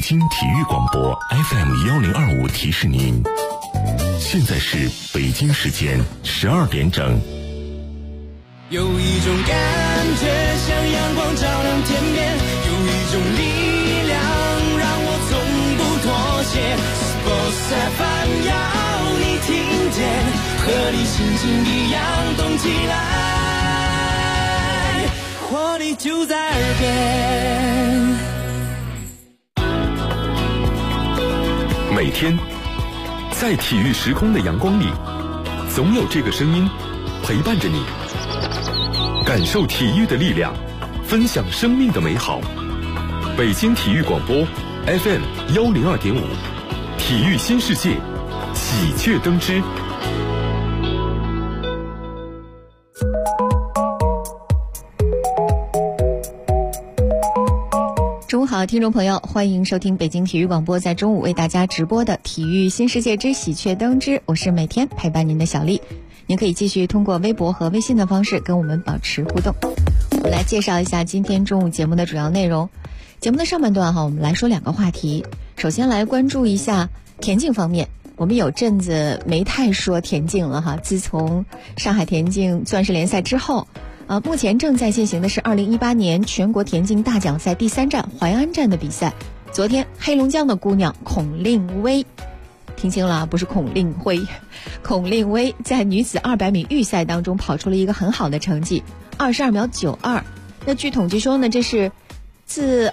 京体育广播 FM1025提示您，现在是北京时间12点整。 有一种感觉像阳光照亮天边，有一种力量让我从不妥协。Sports FM 要你听见，和你心情一样动起来，活力就在耳边。 每天在体育时空的阳光里，总有这个声音陪伴着你，感受体育的力量，分享生命的美好。北京体育广播 FM102.5，体育新世界，喜鹊登枝。 中午好，听众朋友，欢迎收听北京体育广播在中午为大家直播的体育新世界之喜鹊登枝，我是每天陪伴您的小丽。您可以继续通过微博和微信的方式跟我们保持互动。我们来介绍一下今天中午节目的主要内容。节目的上半段我们来说两个话题。首先来关注一下田径方面，我们有阵子没太说田径了自从上海田径钻石联赛之后，目前正在进行的是2018年全国田径大奖赛第3站淮安站的比赛。昨天黑龙江的姑娘孔令薇，听清了，不是孔令辉，孔令薇在女子200米预赛当中跑出了一个很好的成绩，22秒92。那据统计说呢，这是自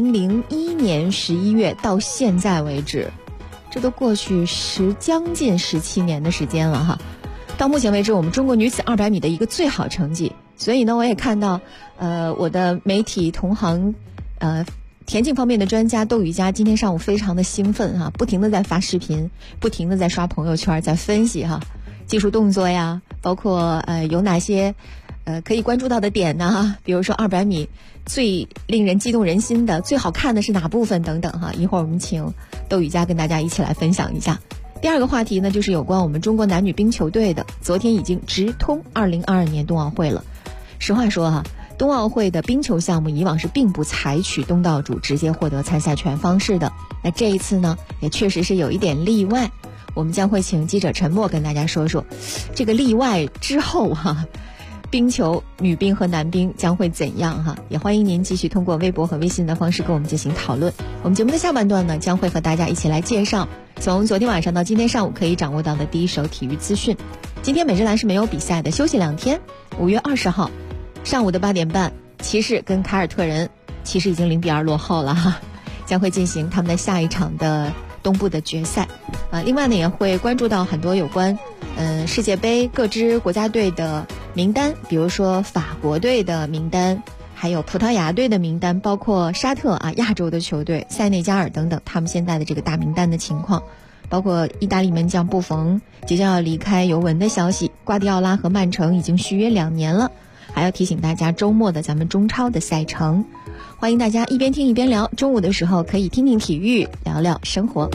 2001年11月到现在为止，这都过去将近17年的时间了到目前为止，我们中国女子200米的一个最好成绩。所以呢，我也看到我的媒体同行田径方面的专家窦宇佳今天上午非常的兴奋不停的在发视频，不停的在刷朋友圈，在分析技术动作呀，包括有哪些可以关注到的点呢比如说200米最令人激动人心的、最好看的是哪部分等等一会儿我们请窦宇佳跟大家一起来分享一下。第二个话题呢，就是有关我们中国男女冰球队的，昨天已经直通2022年冬奥会了。实话说冬奥会的冰球项目以往是并不采取东道主直接获得参赛权方式的，那这一次呢，也确实是有一点例外。我们将会请记者陈默跟大家说说这个例外之后冰球女冰和男冰将会怎样也欢迎您继续通过微博和微信的方式跟我们进行讨论。我们节目的下半段呢，将会和大家一起来介绍从昨天晚上到今天上午可以掌握到的第一手体育资讯。今天美职篮是没有比赛的，休息2天。5月20号上午的8点半，骑士跟凯尔特人，骑士已经0-2落后了将会进行他们的下一场的东部的决赛。另外呢，也会关注到很多有关世界杯各支国家队的名单，比如说法国队的名单，还有葡萄牙队的名单，包括沙特亚洲的球队塞内加尔等等，他们现在的这个大名单的情况，包括意大利门将布冯即将要离开尤文的消息，瓜迪奥拉和曼城已经续约2年了。还要提醒大家周末的咱们中超的赛程，欢迎大家一边听一边聊，中午的时候可以听听体育，聊聊生活。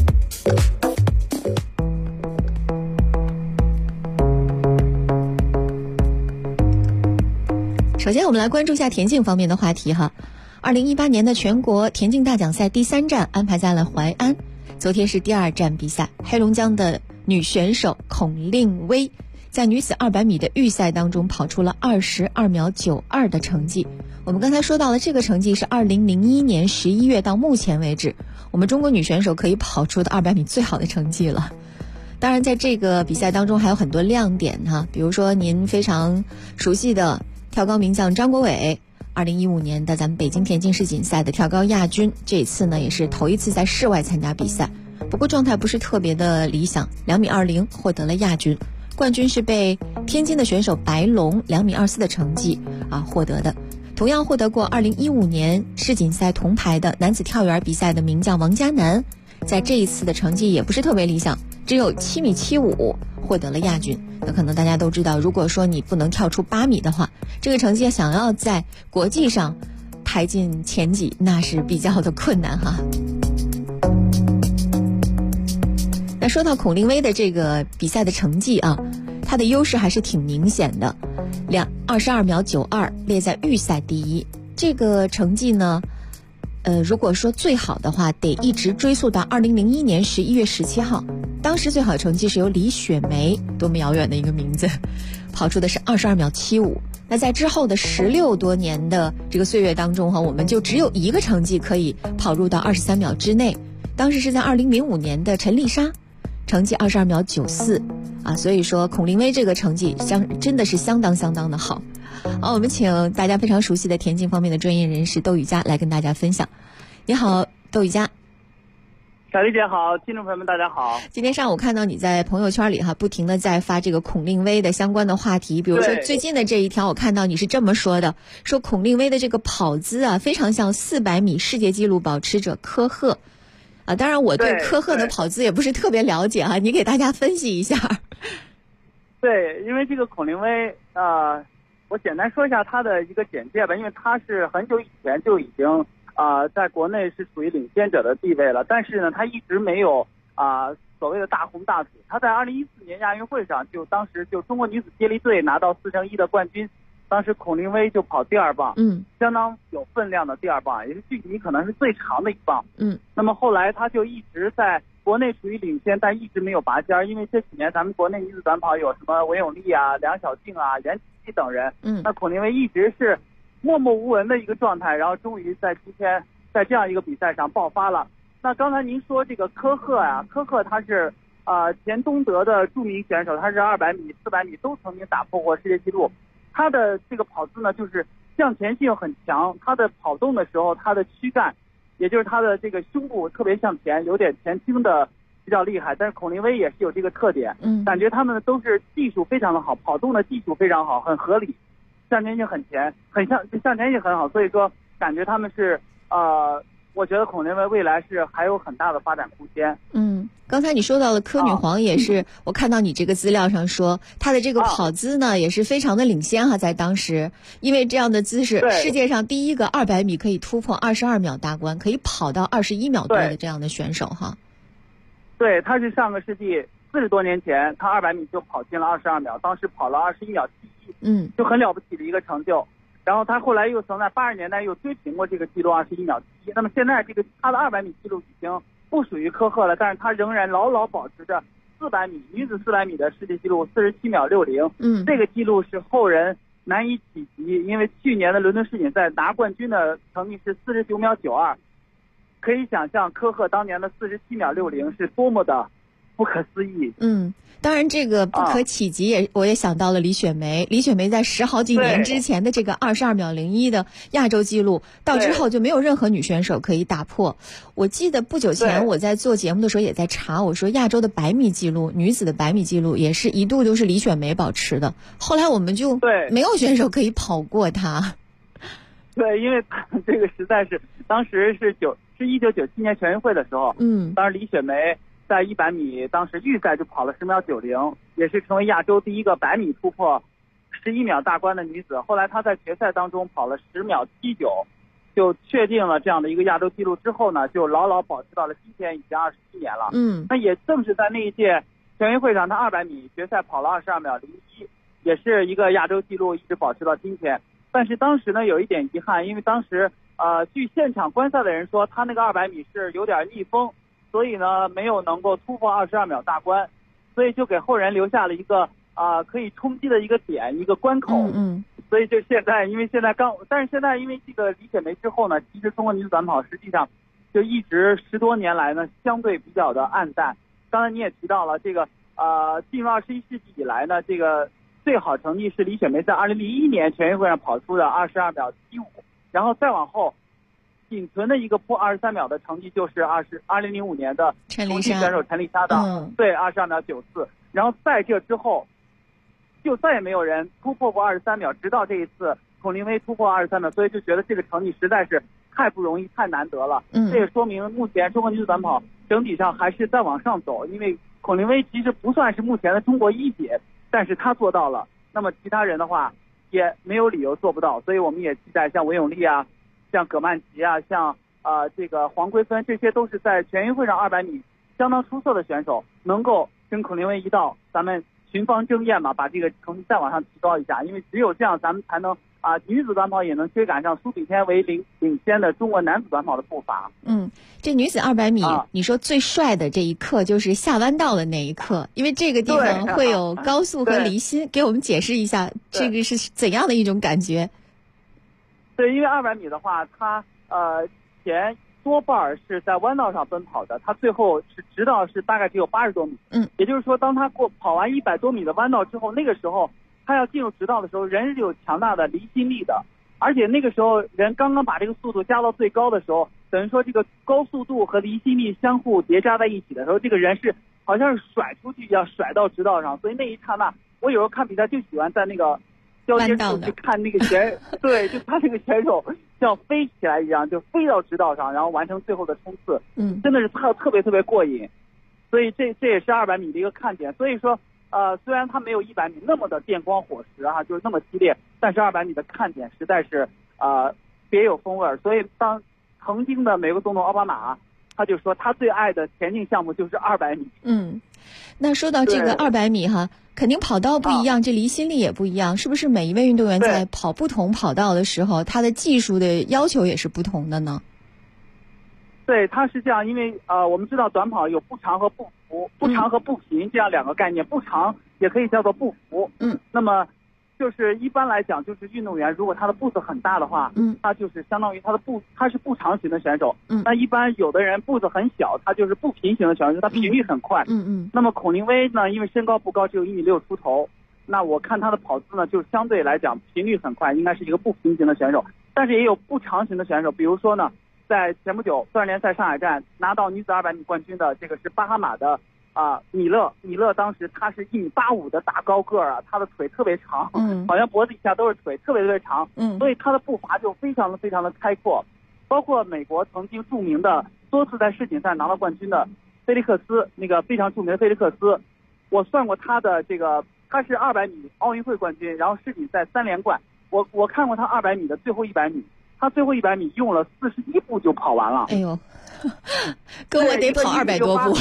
首先我们来关注一下田径方面的话题2018年的全国田径大奖赛第3站安排在了淮安，昨天是第2站比赛，黑龙江的女选手孔令薇在女子200米的预赛当中跑出了22秒92的成绩。我们刚才说到了这个成绩是2001年11月到目前为止我们中国女选手可以跑出的200米最好的成绩了。当然在这个比赛当中还有很多亮点比如说您非常熟悉的跳高名将张国伟，2015年的咱们北京田径世锦赛的跳高亚军，这一次呢也是头一次在室外参加比赛，不过状态不是特别的理想，2.20米获得了亚军。冠军是被天津的选手白龙2.24米的成绩获得的。同样获得过2015年世锦赛铜牌的男子跳远比赛的名将王嘉男，在这一次的成绩也不是特别理想，只有7.75米获得了亚军。那可能大家都知道，如果说你不能跳出8米的话，这个成绩想要在国际上排进前几那是比较的困难那说到孔令薇的这个比赛的成绩她的优势还是挺明显的，22秒92列在预赛第一。这个成绩呢如果说最好的话，得一直追溯到2001年11月17号，当时最好的成绩是由李雪梅，多么遥远的一个名字，跑出的是22秒75。那在之后的16多年的这个岁月当中我们就只有一个成绩可以跑入到23秒之内，当时是在2005年的陈丽莎，成绩22秒94啊，所以说孔令威这个成绩真的是相当的好。好，我们请大家非常熟悉的田径方面的专业人士窦雨佳来跟大家分享。你好，窦雨佳。 小丽姐好，听众朋友们大家好。 今天上午看到你在朋友圈里不停的在发这个孔令威的相关的话题，比如说最近的这一条，我看到你是这么说的，说孔令威的这个跑姿非常像400米世界纪录保持者科赫啊。当然我对科赫的跑姿也不是特别了解你给大家分析一下。 对，因为这个孔令威我简单说一下他的一个简介吧，因为他是很久以前就已经在国内是属于领先者的地位了，但是呢，他一直没有所谓的大红大紫。他在2014年亚运会上当时中国女子接力队拿到4乘1的冠军，当时孔令威就跑第2棒，相当有分量的第2棒，也是距离可能是最长的一棒。那么后来他就一直在国内处于领先，但一直没有拔尖，因为这几年咱们国内女子短跑有什么韦永丽啊、梁晓静啊、袁启熙等人，那孔令威一直是默默无闻的一个状态，然后终于在今天在这样一个比赛上爆发了。那刚才您说这个科赫科赫他是前东德的著名选手，他是200米、400米都曾经打破过世界纪录。他的这个跑姿呢，就是向前性很强，他的跑动的时候，他的躯干，也就是他的这个胸部特别向前，有点前倾的比较厉害。但是孔令威也是有这个特点，感觉他们都是技术非常的好，跑动的技术非常好，很合理，向前性很前，向前性很好，所以说感觉他们是我觉得孔令威未来是还有很大的发展空间。 刚才你说到了柯女皇也是，我看到你这个资料上说她的这个跑姿呢也是非常的领先在当时，因为这样的姿势，世界上第一个200米可以突破22秒大关，可以跑到21秒多的这样的选手对，他是上个世纪40多年前，他200米就跑进了22秒，当时跑了21秒71，就很了不起的一个成就。然后他后来又曾在80年代又追平过这个记录21秒71。那么现在他的200米记录已经不属于科赫了，但是他仍然牢牢保持着400米女子400米的世界纪录47秒60。这个记录是后人难以企及，因为去年的伦敦世锦赛拿冠军的成绩是49秒92，可以想象科赫当年的47秒60是多么的不可思议。 当然这个不可企及我也想到了李雪梅在10好几年之前的这个22秒01的亚洲纪录，到之后就没有任何女选手可以打破。我记得不久前我在做节目的时候也在查，我说亚洲的100米纪录，女子的100米纪录也是一度都是李雪梅保持的，后来我们就没有选手可以跑过她。 对，因为这个实在是当时是1997年全运会的时候，当时李雪梅在100米当时预赛就跑了10秒90，也是成为亚洲第一个100米突破11秒大关的女子。后来她在决赛当中跑了10秒79，就确定了这样的一个亚洲纪录之后呢，就牢牢保持到了今天，已经27年了。那也正是在那一届全运会上，她200米决赛跑了22秒01，也是一个亚洲纪录，一直保持到今天。但是当时呢有一点遗憾，因为当时据现场观赛的人说，她那个200米是有点逆风，所以呢没有能够突破22秒大关，所以就给后人留下了一个可以冲击的一个点，一个关口。所以就现在，但是现在因为这个李雪梅之后呢，其实中国女子短跑实际上就一直10多年来呢相对比较的暗淡。刚才你也提到了这个进入21世纪以来呢，这个最好成绩是李雪梅在2001年全运会上跑出的22秒75，然后再往后仅存的一个破23秒的成绩就是2005年的重庆选手陈丽莎的22秒94，然后在这之后就再也没有人突破过23秒，直到这一次孔令威突破23秒，所以就觉得这个成绩实在是太不容易，太难得了。这也说明目前中国女子短跑整体上还是在往上走，因为孔令威其实不算是目前的中国一姐，但是她做到了，那么其他人的话也没有理由做不到。所以我们也期待像韦永丽啊，像葛曼棋啊，像这个黄桂芬，这些都是在全运会上200米相当出色的选手，能够跟孔令威一道，咱们群芳争艳嘛，把这个成绩再往上提高一下，因为只有这样咱们才能女子短跑也能追赶上苏炳添为领先的中国男子短跑的步伐。 这女子200米，你说最帅的这一刻就是下弯道的那一刻，因为这个地方会有高速和离心，给我们解释一下这个是怎样的一种感觉？ 对，因为200米的话，它前多半是在弯道上奔跑的，它最后是直道是大概只有80多米。也就是说，当他跑完100多米的弯道之后，那个时候他要进入直道的时候，人是有强大的离心力的，而且那个时候人刚刚把这个速度加到最高的时候，等于说这个高速度和离心力相互叠加在一起的时候，这个人是好像是甩出去一样甩到直道上，所以那一刹那，我有时候看比赛就喜欢在那个交接处去看那个对，就他这个选手像飞起来一样，就飞到直道上，然后完成最后的冲刺，真的是特别特别过瘾，所以这也是200米的一个看点。所以说虽然它没有100米那么的电光火石就是那么激烈，但是200米的看点实在是别有风味。所以当曾经的美国总统奥巴马他就说他最爱的田径项目就是200米。 那说到这个200米肯定跑道不一样，这离心力也不一样，是不是每一位运动员在跑不同跑道的时候，他的技术的要求也是不同的呢？ 对，它是这样，因为我们知道短跑有步长和步幅，步长和步频这样两个概念，步长也可以叫做步幅。那么就是一般来讲，就是运动员如果他的步子很大的话，他就是相当于他是步长型的选手。那一般有的人步子很小，他就是步频型的选手，他频率很快。那么孔令威呢，因为身高不高，只有1.6米出头，那我看他的跑姿呢，就相对来讲频率很快，应该是一个步频型的选手。但是也有步长型的选手，比如说呢，在前不久锻炼赛上海站拿到女子200米冠军的这个是巴哈马的米勒，当时他是1.85米的大高个儿他的腿特别长，好像脖子以下都是腿，特别特别长，所以他的步伐就非常的开阔。包括美国曾经著名的多次在世锦赛拿到冠军的菲利克斯，那个非常著名的菲利克斯，我算过他的这个，他是200米奥运会冠军，然后世锦赛3连冠。我看过他200米的最后100米，他最后100米用了41步就跑完了。 哎呦，跟我得跑200多步。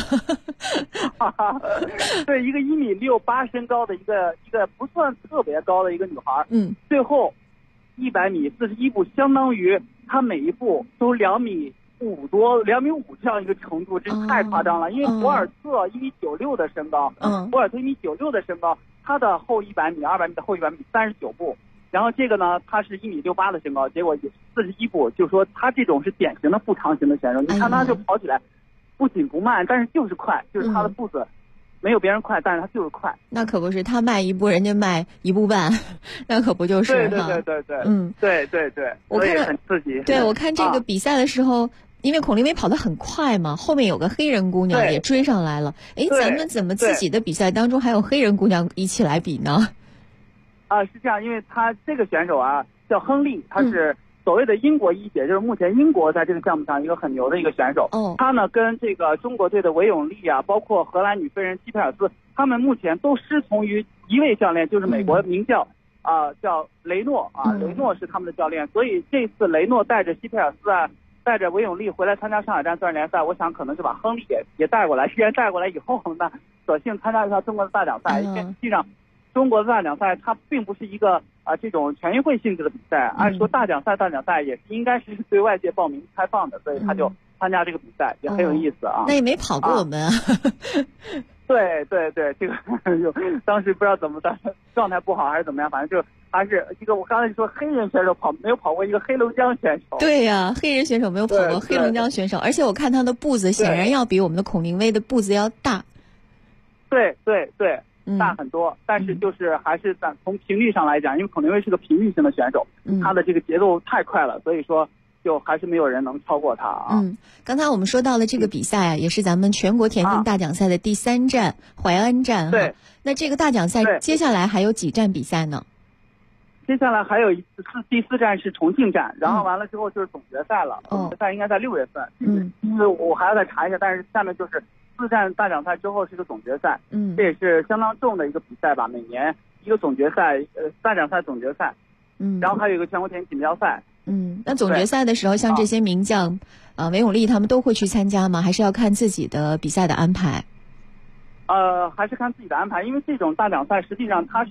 对，一个1.68米身高的一个不算特别高的一个女孩，最后100米41步，相当于她每一步都2.5米多，2.5米这样一个程度，真太夸张了。因为博尔特1.96米的身高，博尔特1.96米的身高，他的后100米200米的后100米39步。然后这个呢，他是1.68米的身高，结果41步，就说他这种是典型的步长型的选手。你看他就跑起来不紧不慢，但是就是快，就是他的步子没有别人快，但是他就是快。 那可不是，他迈1步，人家迈1步半，那可不就是对。对， 我看很刺激。 对，我看这个比赛的时候，因为孔令威跑得很快嘛，后面有个黑人姑娘也追上来了。咱们怎么自己的比赛当中还有黑人姑娘一起来比呢？ 是这样，因为他这个选手叫亨利，他是所谓的英国一姐，就是目前英国在这个项目上一个很牛的一个选手。他呢跟这个中国队的韦永丽包括荷兰女飞人基佩尔斯，他们目前都师从于一位教练，就是美国名叫叫雷诺雷诺是他们的教练。所以这次雷诺带着基佩尔斯带着韦永丽回来参加上海站锻炼赛，我想可能是把亨利也带过来。既然带过来以后呢，索性参加一下中国的大奖赛。因为实际上中国的大奖赛它并不是一个这种全运会性质的比赛，按说大奖赛也是应该是对外界报名开放的，所以他就参加这个比赛，也很有意思那也没跑过我们对，这个当时不知道怎么的，状态不好还是怎么样，反正就还是一个我刚才说黑人选手没有跑过一个黑龙江选手。 对呀，黑人选手没有跑过黑龙江选手，而且我看他的步子显然要比我们的孔令威的步子要大。 对。大很多，但是就是还是从频率上来讲，因为孔令威是个频率型的选手，他的这个节奏太快了，所以说就还是没有人能超过他刚才我们说到了这个比赛也是咱们全国田径大奖赛的第3站淮安站对， 那这个大奖赛接下来还有几站比赛呢？ 接下来还有第4站是重庆站，然后完了之后就是总决赛了。总决赛应该在6月份。因为我还要再查一下，但是下面就是4站大奖赛之后是个总决赛。这也是相当重的一个比赛吧，每年一个总决赛，大奖赛总决赛。然后还有一个全国田径锦标赛。 那总决赛的时候，像这些名将韦永丽他们都会去参加吗？还是要看自己的比赛的安排？ 还是看自己的安排，因为这种大奖赛实际上它是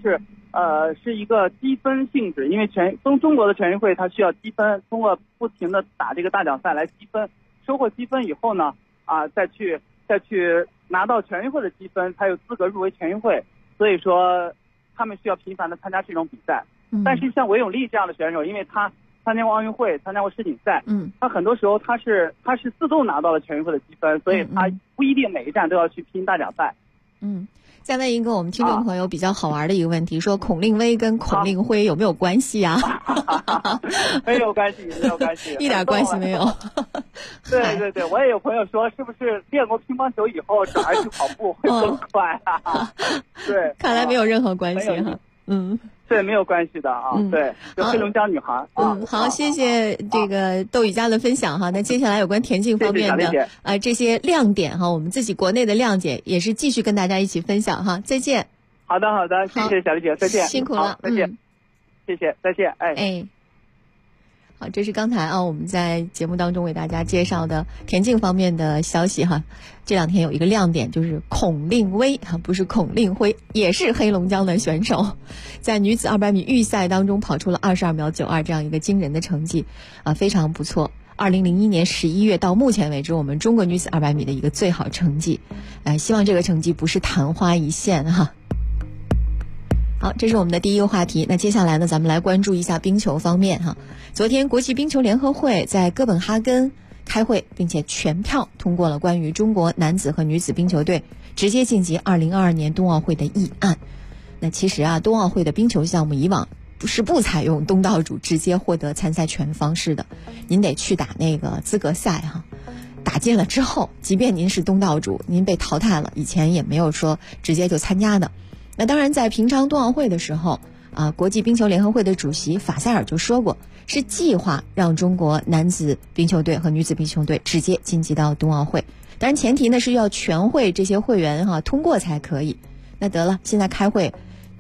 是一个积分性质，因为中国的全运会它需要积分，通过不停的打这个大奖赛来积分，收获积分以后呢，再去拿到全运会的积分，才有资格入围全运会。所以说，他们需要频繁的参加这种比赛。但是像韦永丽这样的选手，因为他参加过奥运会，参加过世锦赛，他很多时候他是自动拿到了全运会的积分，所以他不一定每一站都要去拼大奖赛。 再问一个我们听众朋友比较好玩的一个问题，说孔令威跟孔令辉有没有关系啊？ 没有关系，没有关系， 一点关系没有。 对，我也有朋友说，是不是练过乒乓球以后转而去跑步会更快啊？对， 看来没有任何关系哈。 对，没有关系的啊。对，就黑龙江女孩。 好，谢谢这个窦雨佳的分享哈。那接下来有关田径方面的这些亮点哈，我们自己国内的亮点也是继续跟大家一起分享哈。再见。 好的，谢谢小丽姐，再见。 辛苦了， 再见。谢谢，再见。 好，这是刚才我们在节目当中为大家介绍的田径方面的消息哈。这两天有一个亮点，就是孔令威不是孔令辉，也是黑龙江的选手，在女子200米预赛当中跑出了22秒92这样一个惊人的成绩非常不错。2001年11月到目前为止，我们中国女子200米的一个最好成绩。希望这个成绩不是昙花一现哈。好，这是我们的第一个话题。那接下来呢，咱们来关注一下冰球方面哈。昨天国际冰球联合会在哥本哈根开会，并且全票通过了关于中国男子和女子冰球队直接晋级2022年冬奥会的议案。那其实冬奥会的冰球项目以往不采用东道主直接获得参赛权方式的，您得去打那个资格赛哈。打进了之后，即便您是东道主，您被淘汰了，以前也没有说直接就参加的。那当然，在平昌冬奥会的时候国际冰球联合会的主席法塞尔就说过，是计划让中国男子冰球队和女子冰球队直接晋级到冬奥会。当然前提呢是要全会这些会员通过才可以。那得了，现在开会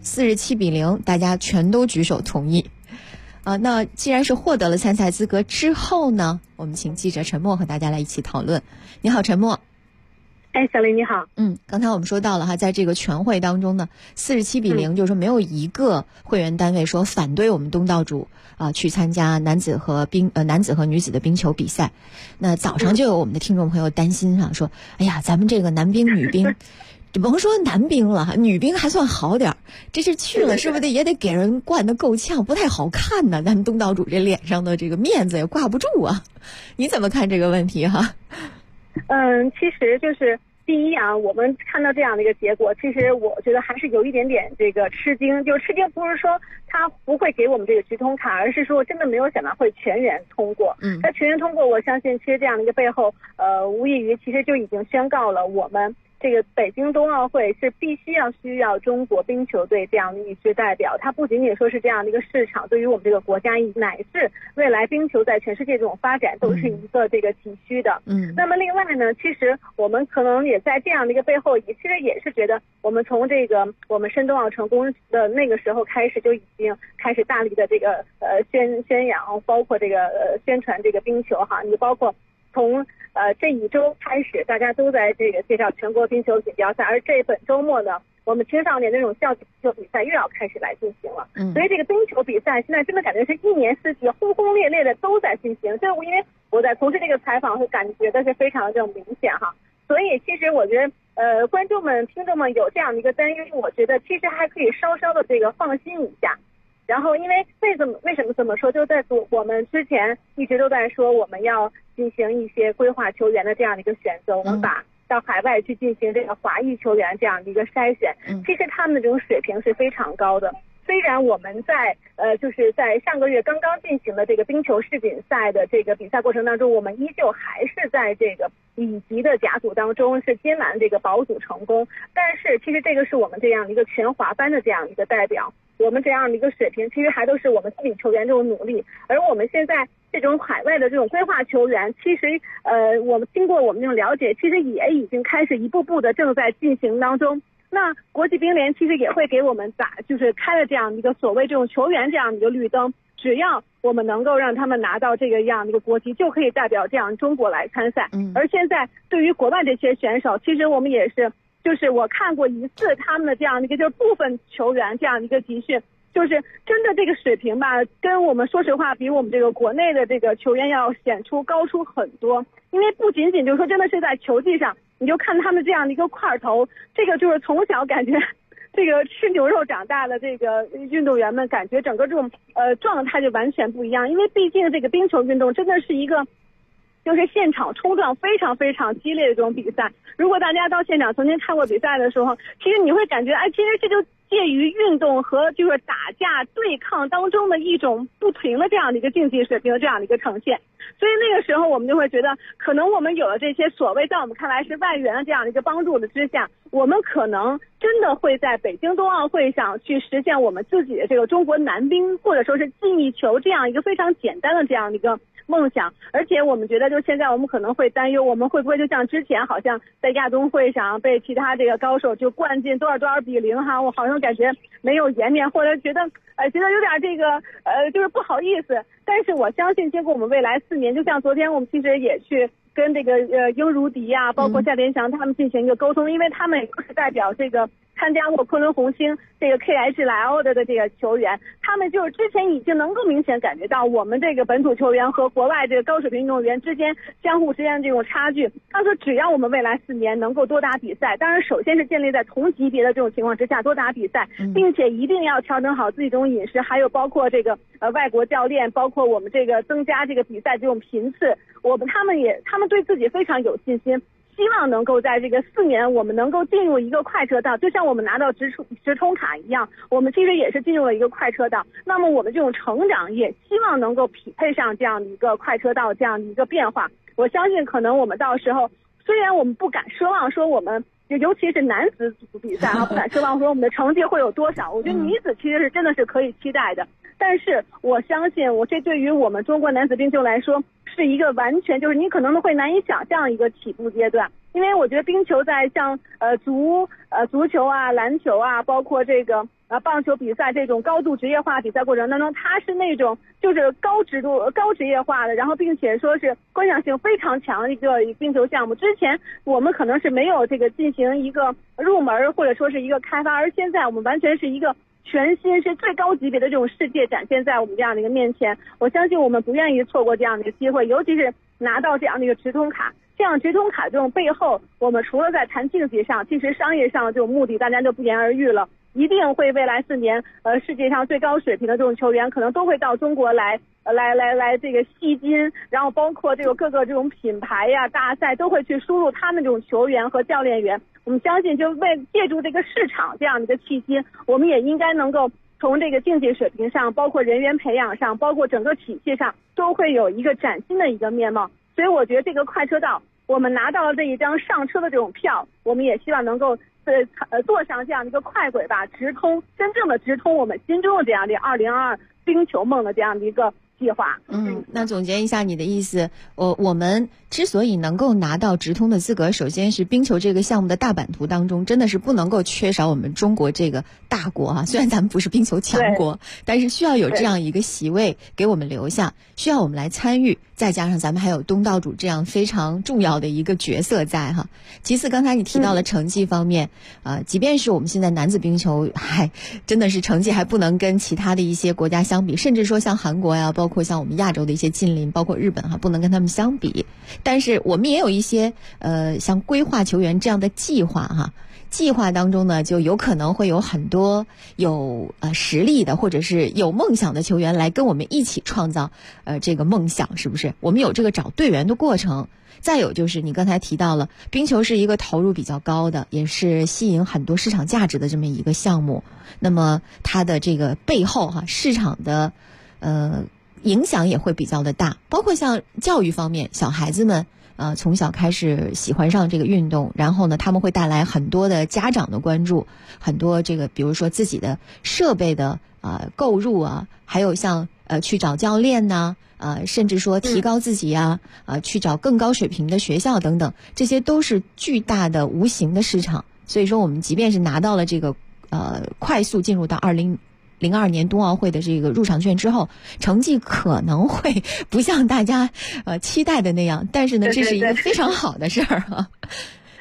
47-0，大家全都举手同意那既然是获得了参赛资格之后呢，我们请记者陈默和大家来一起讨论。你好，陈默。 小林你好。 刚才我们说到了在这个全会当中呢，47-0，就是说没有一个会员单位说反对我们东道主去参加男子和女子的冰球比赛。那早上就有我们的听众朋友担心说，哎呀，咱们这个男冰女冰甭说男冰了，女冰还算好点，这是去了是不是也得给人灌得够呛，不太好看呢？咱们东道主这脸上的这个面子也挂不住啊。你怎么看这个问题哈？ 其实就是第一我们看到这样的一个结果，其实我觉得还是有一点点这个吃惊。就吃惊不是说他不会给我们这个直通卡，而是说真的没有想到会全员通过。那全员通过，我相信其实这样的一个背后，无异于其实就已经宣告了我们这个北京冬奥会是必须需要中国冰球队这样的一支代表。它不仅仅说是这样的一个市场，对于我们这个国家乃至未来冰球在全世界这种发展都是一个这个急需的。那么另外呢，其实我们可能也在这样的一个背后，其实也是觉得我们从这个我们申冬奥成功的那个时候开始，就已经开始大力的这个宣扬，包括这个宣传这个冰球哈。你包括从这一周开始，大家都在这个介绍全国冰球锦标赛，而本周末呢，我们青少年的这种校际冰球比赛又要开始来进行了。所以这个冰球比赛现在真的感觉是一年四季轰轰烈烈的都在进行。所以因为我在从事这个采访，会感觉的是非常的这种明显哈。所以其实我觉得观众们听众们有这样的一个担忧，我觉得其实还可以稍稍的这个放心一下。然后因为为什么这么说，就在我们之前一直都在说我们要进行一些规划球员的这样的一个选择，我们把到海外去进行这个华裔球员这样的一个筛选，其实他们的这种水平是非常高的。虽然我们在就是在上个月刚刚进行的这个冰球世锦赛的这个比赛过程当中，我们依旧还是在这个乙级的甲组当中是艰难这个保组成功，但是其实这个是我们这样的一个全华班的这样的一个代表，我们这样的一个水平其实还都是我们自己球员这种努力。而我们现在这种海外的这种规划球员，其实我们经过我们这种了解，其实也已经开始一步步的正在进行当中。那国际冰联其实也会给我们就是开了这样一个所谓这种球员这样的一个绿灯，只要我们能够让他们拿到这个样的一个国籍，就可以代表这样中国来参赛。而现在对于国外这些选手，其实我们也是就是我看过一次他们的这样的一个就是部分球员这样的一个集训，就是真的这个水平吧，跟我们说实话比我们这个国内的这个球员要显出高出很多。因为不仅仅就是说真的是在球技上，你就看他们这样的一个块头，这个就是从小感觉这个吃牛肉长大的这个运动员们，感觉整个这种状态就完全不一样。因为毕竟这个冰球运动真的是一个就是现场冲撞非常非常激烈的这种比赛。如果大家到现场曾经看过比赛的时候，其实你会感觉其实这就介于运动和就是打架对抗当中的一种不停的这样的一个竞技水平的这样的一个呈现。所以那个时候我们就会觉得，可能我们有了这些所谓在我们看来是外援的这样的一个帮助的之下，我们可能真的会在北京冬奥会上去实现我们自己的这个中国男乒或者说是记忆球这样一个非常简单的这样的一个梦想。而且我们觉得就现在我们可能会担忧，我们会不会就像之前好像在亚冬会上被其他这个高手就灌进多少比0哈，我好像感觉没有颜面，或者觉得有点这个就是不好意思。但是我相信经过我们未来4年，就像昨天我们其实也去跟这个英如迪啊，包括夏连翔他们进行一个沟通，因为他们也是代表这个参加过昆仑红星这个 KHL 的这个球员，他们就是之前已经能够明显感觉到我们这个本土球员和国外这个高水平运动员之间相互之间的这种差距。他说只要我们未来4年能够多打比赛，当然首先是建立在同级别的这种情况之下多打比赛，并且一定要调整好自己这种饮食，还有包括这个外国教练，包括我们这个增加这个比赛这种频次，他们对自己非常有信心，希望能够在这个4年我们能够进入一个快车道，就像我们拿到直通卡一样，我们其实也是进入了一个快车道。那么我们这种成长也希望能够匹配上这样的一个快车道这样的一个变化。我相信可能我们到时候虽然我们不敢奢望说我们尤其是男子组比赛不敢奢望说我们的成绩会有多少，我觉得女子其实是真的是可以期待的。但是我相信这对于我们中国男子冰球来说是一个完全就是你可能会难以想象一个起步阶段。因为我觉得冰球在像足球啊、篮球啊，包括这个棒球比赛这种高度职业化比赛过程当中，它是那种就是高职业化的，然后并且说是观赏性非常强的一个冰球项目。之前我们可能是没有这个进行一个入门或者说是一个开发，而现在我们完全是一个全新是最高级别的这种世界展现在我们这样的一个面前。我相信我们不愿意错过这样的一个机会，尤其是拿到这样的一个直通卡。这样直通卡这种背后，我们除了在谈竞技上，其实商业上的这种目的大家就不言而喻了。一定会未来4年世界上最高水平的这种球员可能都会到中国来这个吸金，然后包括这个各个这种品牌呀、大赛都会去输入他们这种球员和教练员。我们相信就借助这个市场这样的一个契机，我们也应该能够从这个竞技水平上，包括人员培养上，包括整个体系上都会有一个崭新的一个面貌。所以我觉得这个快车道我们拿到了这一张上车的这种票，我们也希望能够坐上这样的一个快轨吧，真正的直通我们心中的这样的2022冰球梦的这样的一个计划。 那总结一下你的意思，我们之所以能够拿到直通的资格，首先是冰球这个项目的大版图当中真的是不能够缺少我们中国这个大国啊。虽然咱们不是冰球强国，但是需要有这样一个席位给我们留下，需要我们来参与，再加上咱们还有东道主这样非常重要的一个角色在哈。其次刚才你提到了成绩方面，即便是我们现在男子冰球真的是成绩还不能跟其他的一些国家相比，甚至说像韩国呀，包括像我们亚洲的一些近邻，包括日本不能跟他们相比。但是我们也有一些像规划球员这样的计划计划当中呢，就有可能会有很多有实力的或者是有梦想的球员来跟我们一起创造这个梦想，是不是？我们有这个找队员的过程。再有就是你刚才提到了，冰球是一个投入比较高的，也是吸引很多市场价值的这么一个项目。那么它的这个背后市场的影响也会比较的大，包括像教育方面，小孩子们从小开始喜欢上这个运动，然后呢他们会带来很多的家长的关注，很多这个比如说自己的设备的购入还有像去找教练甚至说提高自己去找更高水平的学校等等，这些都是巨大的无形的市场。所以说我们即便是拿到了这个快速进入到2002年冬奥会的这个入场券之后，成绩可能会不像大家期待的那样，但是呢这是一个非常好的事儿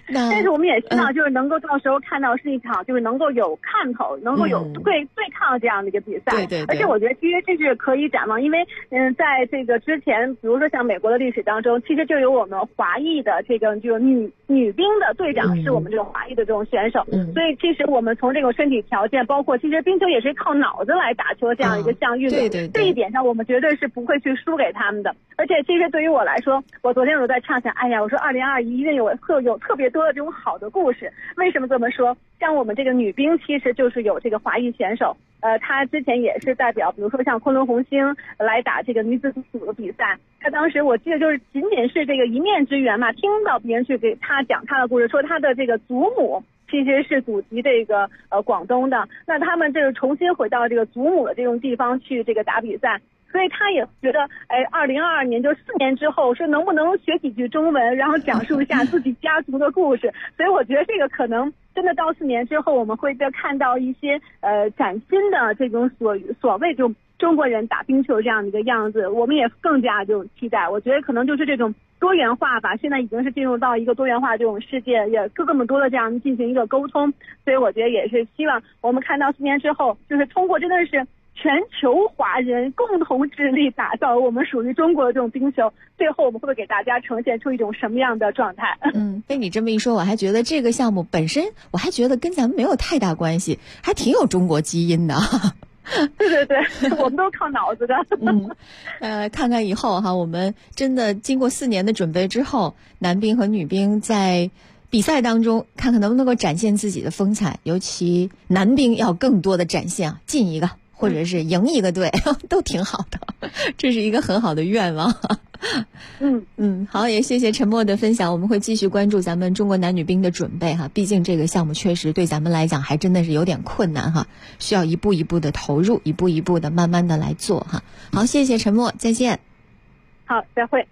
但是我们也希望就是能够到时候看到是一场就是能够有看头，能够有对抗这样的一个比赛。 对。 而且我觉得其实这是可以展望，因为在这个之前，比如说像美国的历史当中，其实就有我们华裔的这个就是女兵的队长是我们这种华裔的这种选手。所以其实我们从这种身体条件，包括其实冰球也是靠脑子来打球这样一个项运动。对。这一点上我们绝对是不会去输给他们的。而且其实对于我来说，我昨天我在畅想，哎呀，我说2021一定有特别多的这种好的故事。为什么这么说？像我们这个女兵其实就是有这个华裔选手，她之前也是代表，比如说像昆仑红星来打这个女子组的比赛。她当时我记得就是仅仅是这个一面之缘嘛，听到别人去给她讲她的故事，说她的这个祖母其实是祖籍这个广东的，那他们这个重新回到这个祖母的这种地方去这个打比赛。所以他也觉得，2022年就4年之后，说能不能学几句中文，然后讲述一下自己家族的故事。所以我觉得这个可能真的到4年之后，我们会再看到一些崭新的这种所谓这种中国人打冰球这样的一个样子，我们也更加就期待。我觉得可能就是这种多元化吧，现在已经是进入到一个多元化这种世界，也这么多的这样进行一个沟通。所以我觉得也是希望我们看到4年之后，就是通过真的是全球华人共同致力打造我们属于中国的这种冰球，最后我们会不会给大家呈现出一种什么样的状态？ 被你这么一说，我还觉得这个项目本身，我还觉得跟咱们没有太大关系，还挺有中国基因的。 对，我们都靠脑子的。 看看以后哈，我们真的经过4年的准备之后，男兵和女兵在比赛当中，看看能不能够展现自己的风采，尤其男兵要更多的展现进一个或者是赢一个队都挺好的，这是一个很好的愿望。好，也谢谢陈默的分享，我们会继续关注咱们中国男女兵的准备哈，毕竟这个项目确实对咱们来讲还真的是有点困难哈，需要一步一步的投入，一步一步的慢慢的来做哈。好，谢谢陈默，再见。 好，再会。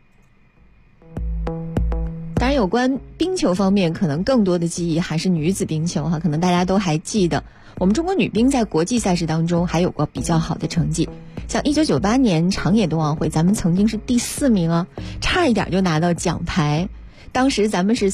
当然有关冰球方面可能更多的记忆还是女子冰球哈，可能大家都还记得我们中国女兵在国际赛事当中还有过比较好的成绩，像1998年长野冬奥会咱们曾经是第4名啊，差一点就拿到奖牌，当时咱们是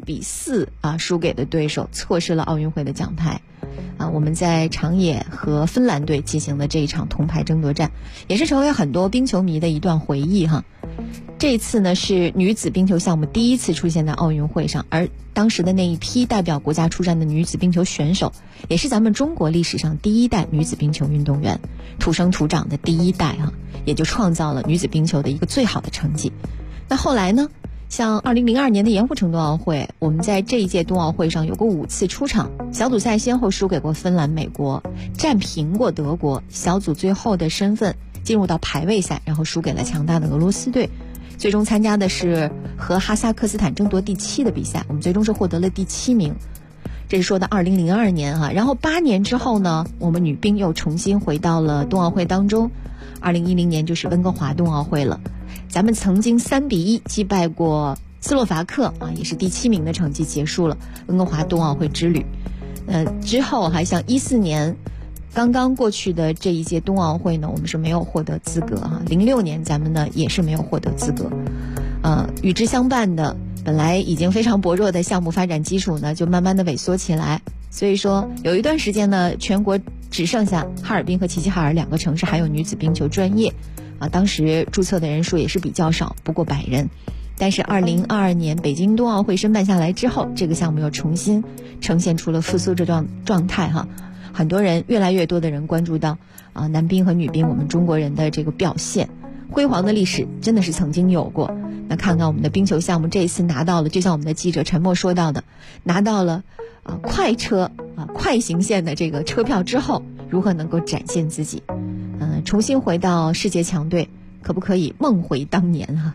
3-4输给的对手，错失了奥运会的奖牌我们在长野和芬兰队进行的这一场铜牌争夺战，也是成为很多冰球迷的一段回忆哈。这次呢是女子冰球项目第一次出现在奥运会上，而当时的那一批代表国家出战的女子冰球选手，也是咱们中国历史上第一代女子冰球运动员，土生土长的第一代也就创造了女子冰球的一个最好的成绩。那后来呢，像2002年的盐湖城冬奥会，我们在这一届冬奥会上有过5次出场，小组赛先后输给过芬兰、美国，战平过德国，小组最后的身份进入到排位赛，然后输给了强大的俄罗斯队，最终参加的是和哈萨克斯坦争夺第7的比赛，我们最终是获得了第7名。这是说的2002年然后8年之后呢，我们女兵又重新回到了冬奥会当中，2010年就是温哥华冬奥会了，咱们曾经3-1击败过斯洛伐克也是第7名的成绩结束了温哥华冬奥会之旅。之后还像14年刚刚过去的这一届冬奥会呢，我们是没有获得资格06年咱们呢也是没有获得资格。与之相伴的本来已经非常薄弱的项目发展基础呢，就慢慢的萎缩起来。所以说有一段时间呢，全国只剩下哈尔滨和齐齐哈尔2个城市还有女子冰球专业当时注册的人数也是比较少，不过100人。但是2022年北京冬奥会申办下来之后，这个项目又重新呈现出了复苏这状态很多人越来越多的人关注到男兵和女兵我们中国人的这个表现，辉煌的历史真的是曾经有过。那看看我们的冰球项目这一次拿到了，就像我们的记者陈默说到的，拿到了快车快行线的这个车票之后，如何能够展现自己重新回到世界强队，可不可以梦回当年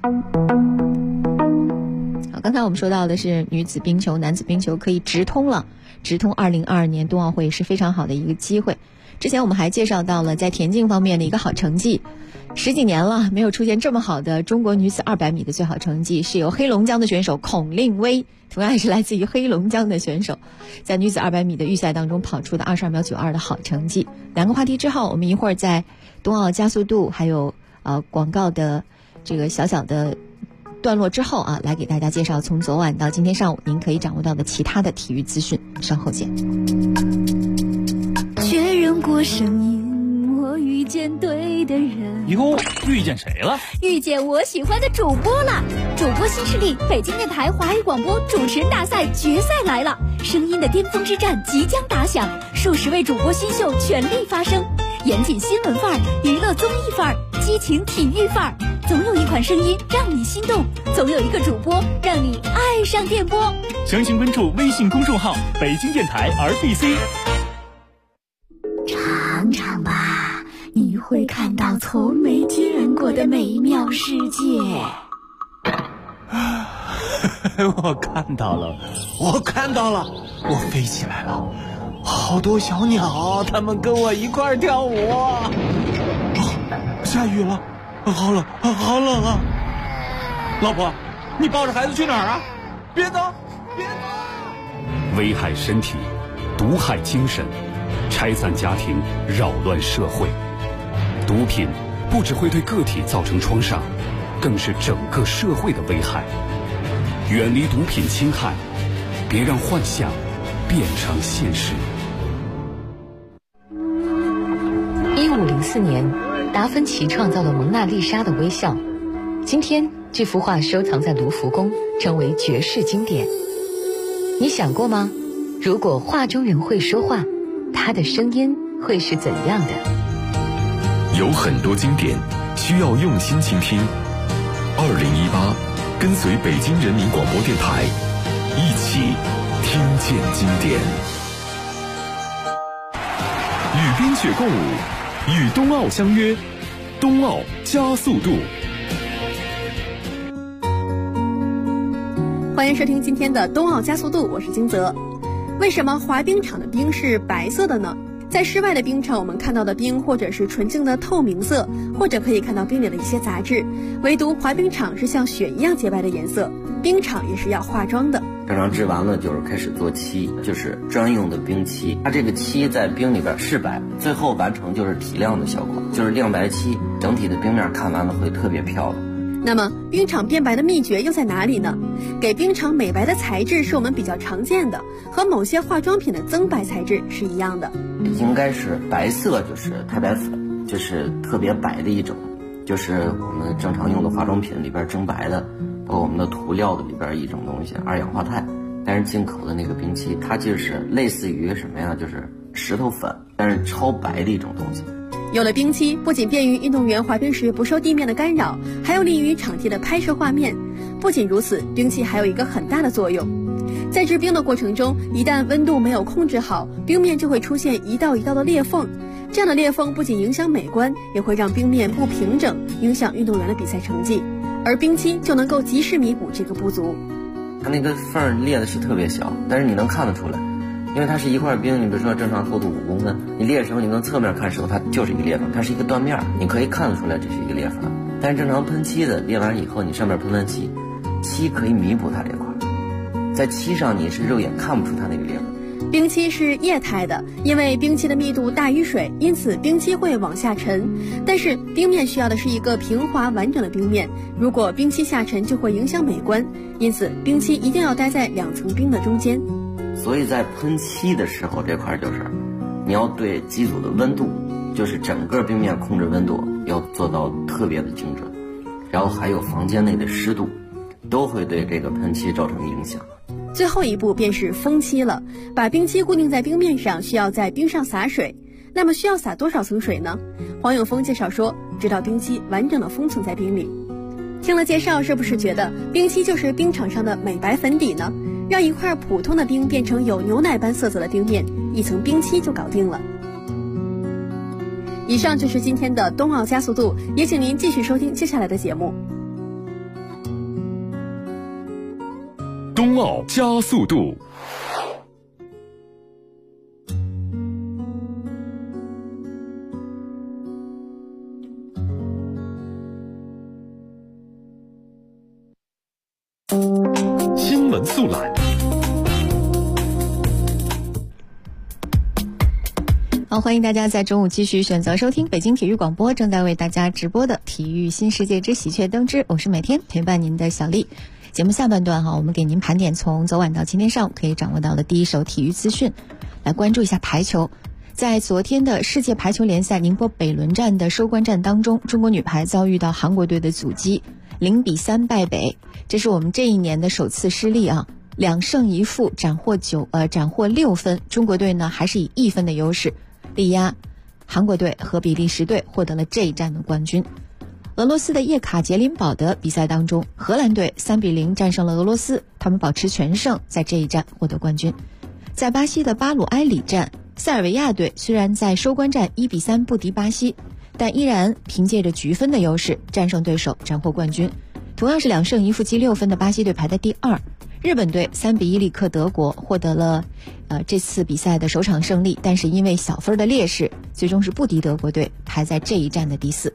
好，刚才我们说到的是女子冰球，男子冰球可以直通2022年冬奥会是非常好的一个机会。之前我们还介绍到了在田径方面的一个好成绩，10几年了没有出现这么好的中国女子200米的最好成绩，是由黑龙江的选手孔令薇，同样也是来自于黑龙江的选手，在女子200米的预赛当中跑出的22秒92的好成绩。2个话题之后，我们一会儿在冬奥加速度还有广告的这个小小的段落之后啊，来给大家介绍从昨晚到今天上午您可以掌握到的其他的体育资讯。稍后见。 确认过声音，我遇见对的人。 哟，遇见谁了？ 遇见我喜欢的主播了。主播新势力，北京电台华语广播主持人大赛决赛来了，声音的巅峰之战即将打响，数十位主播新秀全力发声，严谨新闻范儿，娱乐综艺范儿，激情体育范儿，总有一款声音让你心动，总有一个主播让你爱上电波。 详情关注微信公众号北京电台 RBC。 尝尝吧，你会看到从没见过的美妙世界。 我看到了，我飞起来了，好多小鸟，它们跟我一块儿跳舞。下雨了，好冷啊！老婆，你抱着孩子去哪儿啊？别走！ 危害身体，毒害精神，拆散家庭，扰乱社会。毒品不只会对个体造成创伤，更是整个社会的危害。远离毒品侵害，别让幻想变成现实。 1504年，达芬奇创造了蒙娜丽莎的微笑。今天，这幅画收藏在卢浮宫，成为绝世经典。你想过吗？如果画中人会说话，他的声音会是怎样的？ 有很多经典需要用心倾听。2018，跟随北京人民广播电台，一起听见经典。与冰雪共舞，与冬奥相约，冬奥加速度。 欢迎收听今天的冬奥加速度，我是金泽。为什么滑冰场的冰是白色的呢？在室外的冰场，我们看到的冰或者是纯净的透明色，或者可以看到冰里的一些杂质，唯独滑冰场是像雪一样洁白的颜色。冰场也是要化妆的。 正常制完了就是开始做漆，就是专用的冰漆。它这个漆在冰里边是白，最后完成就是提亮的效果，就是亮白漆，整体的冰面看完了会特别漂亮。 那么冰场变白的秘诀又在哪里呢？给冰场美白的材质是我们比较常见的，和某些化妆品的增白材质是一样的。 应该是白色，就是太白粉，就是特别白的一种，就是我们正常用的化妆品里边增白的，包括我们的涂料的里边一种东西，二氧化钛。但是进口的那个冰漆，它就是类似于什么呀？就是石头粉，但是超白的一种东西。 有了冰漆，不仅便于运动员滑冰时不受地面的干扰，还有利于场地的拍摄画面。不仅如此，冰漆还有一个很大的作用。在制冰的过程中，一旦温度没有控制好，冰面就会出现一道一道的裂缝。这样的裂缝不仅影响美观，也会让冰面不平整，影响运动员的比赛成绩。而冰漆就能够及时弥补这个不足。 它那个缝裂的是特别小，但是你能看得出来。因为它是一块冰，你比如说正常厚度5公分，你裂的时候你从侧面看的时候它就是一个裂缝，它是一个断面，你可以看得出来这是一个裂缝。但是正常喷漆的裂完以后，你上面喷完漆，漆可以弥补它这块，在漆上你是肉眼看不出它那个裂缝。 冰漆是液态的，因为冰漆的密度大于水，因此冰漆会往下沉。但是冰面需要的是一个平滑完整的冰面，如果冰漆下沉就会影响美观，因此冰漆一定要待在2层冰的中间。 所以在喷漆的时候，这块就是你要对机组的温度，就是整个冰面控制温度要做到特别的精准，然后还有房间内的湿度，都会对这个喷漆造成影响。 最后一步便是封漆了，把冰漆固定在冰面上，需要在冰上洒水。那么需要洒多少层水呢？黄永峰介绍说，直到冰漆完整的封存在冰里。听了介绍，是不是觉得冰漆就是冰场上的美白粉底呢？让一块普通的冰变成有牛奶般色泽的冰面，一层冰漆就搞定了。以上就是今天的冬奥加速度，也请您继续收听接下来的节目。 冬奥加速度。新闻速览。 好，欢迎大家在中午继续选择收听北京体育广播正在为大家直播的体育新世界之喜鹊登之，我是每天陪伴您的小丽。节目下半段我们给您盘点从昨晚到今天上午可以掌握到的第一手体育资讯，来关注一下排球。在昨天的世界排球联赛宁波北仑站的收官战当中，中国女排遭遇到韩国队的阻击，0-3败北，这是我们这一年的首次失利啊，2胜1负，斩获6分。中国队呢还是以1分的优势力压韩国队和比利时队，获得了这一战的冠军。俄罗斯的叶卡捷琳堡的比赛当中，荷兰队3-0战胜了俄罗斯，他们保持全胜，在这一战获得冠军。在巴西的巴鲁埃里站，塞尔维亚队虽然在收官战1-3不敌巴西，但依然凭借着局分的优势战胜对手，斩获冠军。同样是2胜1负积6分的巴西队排在第2。日本队3-1力克德国，获得了这次比赛的首场胜利，但是因为小分的劣势，最终是不敌德国队，排在这一站的第4。